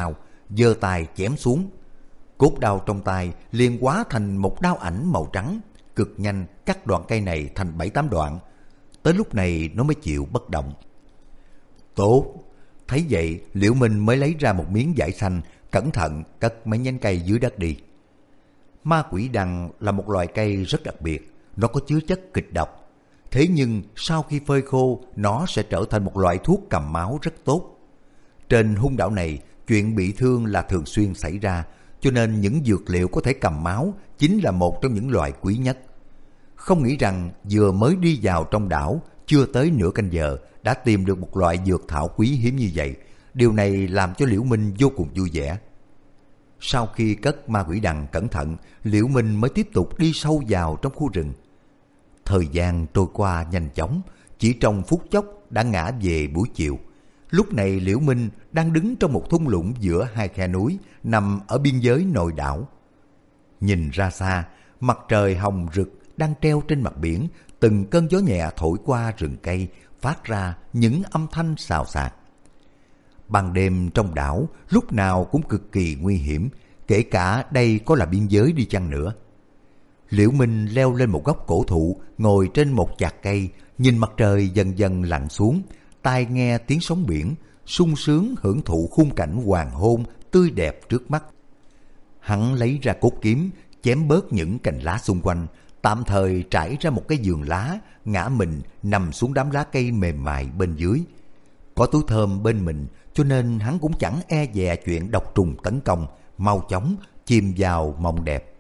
giơ tay chém xuống. Cốt đao trong tay liền hóa thành một đao ảnh màu trắng, cực nhanh cắt đoạn cây này thành 7-8 đoạn. Tới lúc này nó mới chịu bất động. Tốt! Thấy vậy, Liễu Minh mới lấy ra một miếng vải xanh, cẩn thận cất mấy nhánh cây dưới đất đi. Ma quỷ đằng là một loại cây rất đặc biệt, nó có chứa chất kịch độc. Thế nhưng sau khi phơi khô, nó sẽ trở thành một loại thuốc cầm máu rất tốt. Trên hung đảo này, chuyện bị thương là thường xuyên xảy ra, cho nên những dược liệu có thể cầm máu chính là một trong những loại quý nhất. Không nghĩ rằng vừa mới đi vào trong đảo, chưa tới nửa canh giờ, đã tìm được một loại dược thảo quý hiếm như vậy. Điều này làm cho Liễu Minh vô cùng vui vẻ. Sau khi cất ma quỷ đằng cẩn thận, Liễu Minh mới tiếp tục đi sâu vào trong khu rừng. Thời gian trôi qua nhanh chóng, chỉ trong phút chốc đã ngã về buổi chiều. Lúc này Liễu Minh đang đứng trong một thung lũng giữa hai khe núi, nằm ở biên giới nội đảo. Nhìn ra xa, mặt trời hồng rực đang treo trên mặt biển, từng cơn gió nhẹ thổi qua rừng cây, phát ra những âm thanh xào xạc. Ban đêm trong đảo lúc nào cũng cực kỳ nguy hiểm, kể cả đây có là biên giới đi chăng nữa. Liễu Minh leo lên một gốc cổ thụ, ngồi trên một chạc cây, nhìn mặt trời dần dần lặn xuống, tai nghe tiếng sóng biển, sung sướng hưởng thụ khung cảnh hoàng hôn tươi đẹp trước mắt. Hắn lấy ra cốt kiếm, chém bớt những cành lá xung quanh, tạm thời trải ra một cái giường lá, ngã mình nằm xuống đám lá cây mềm mại bên dưới. Có túi thơm bên mình, cho nên hắn cũng chẳng e dè chuyện độc trùng tấn công, mau chóng chìm vào mộng đẹp.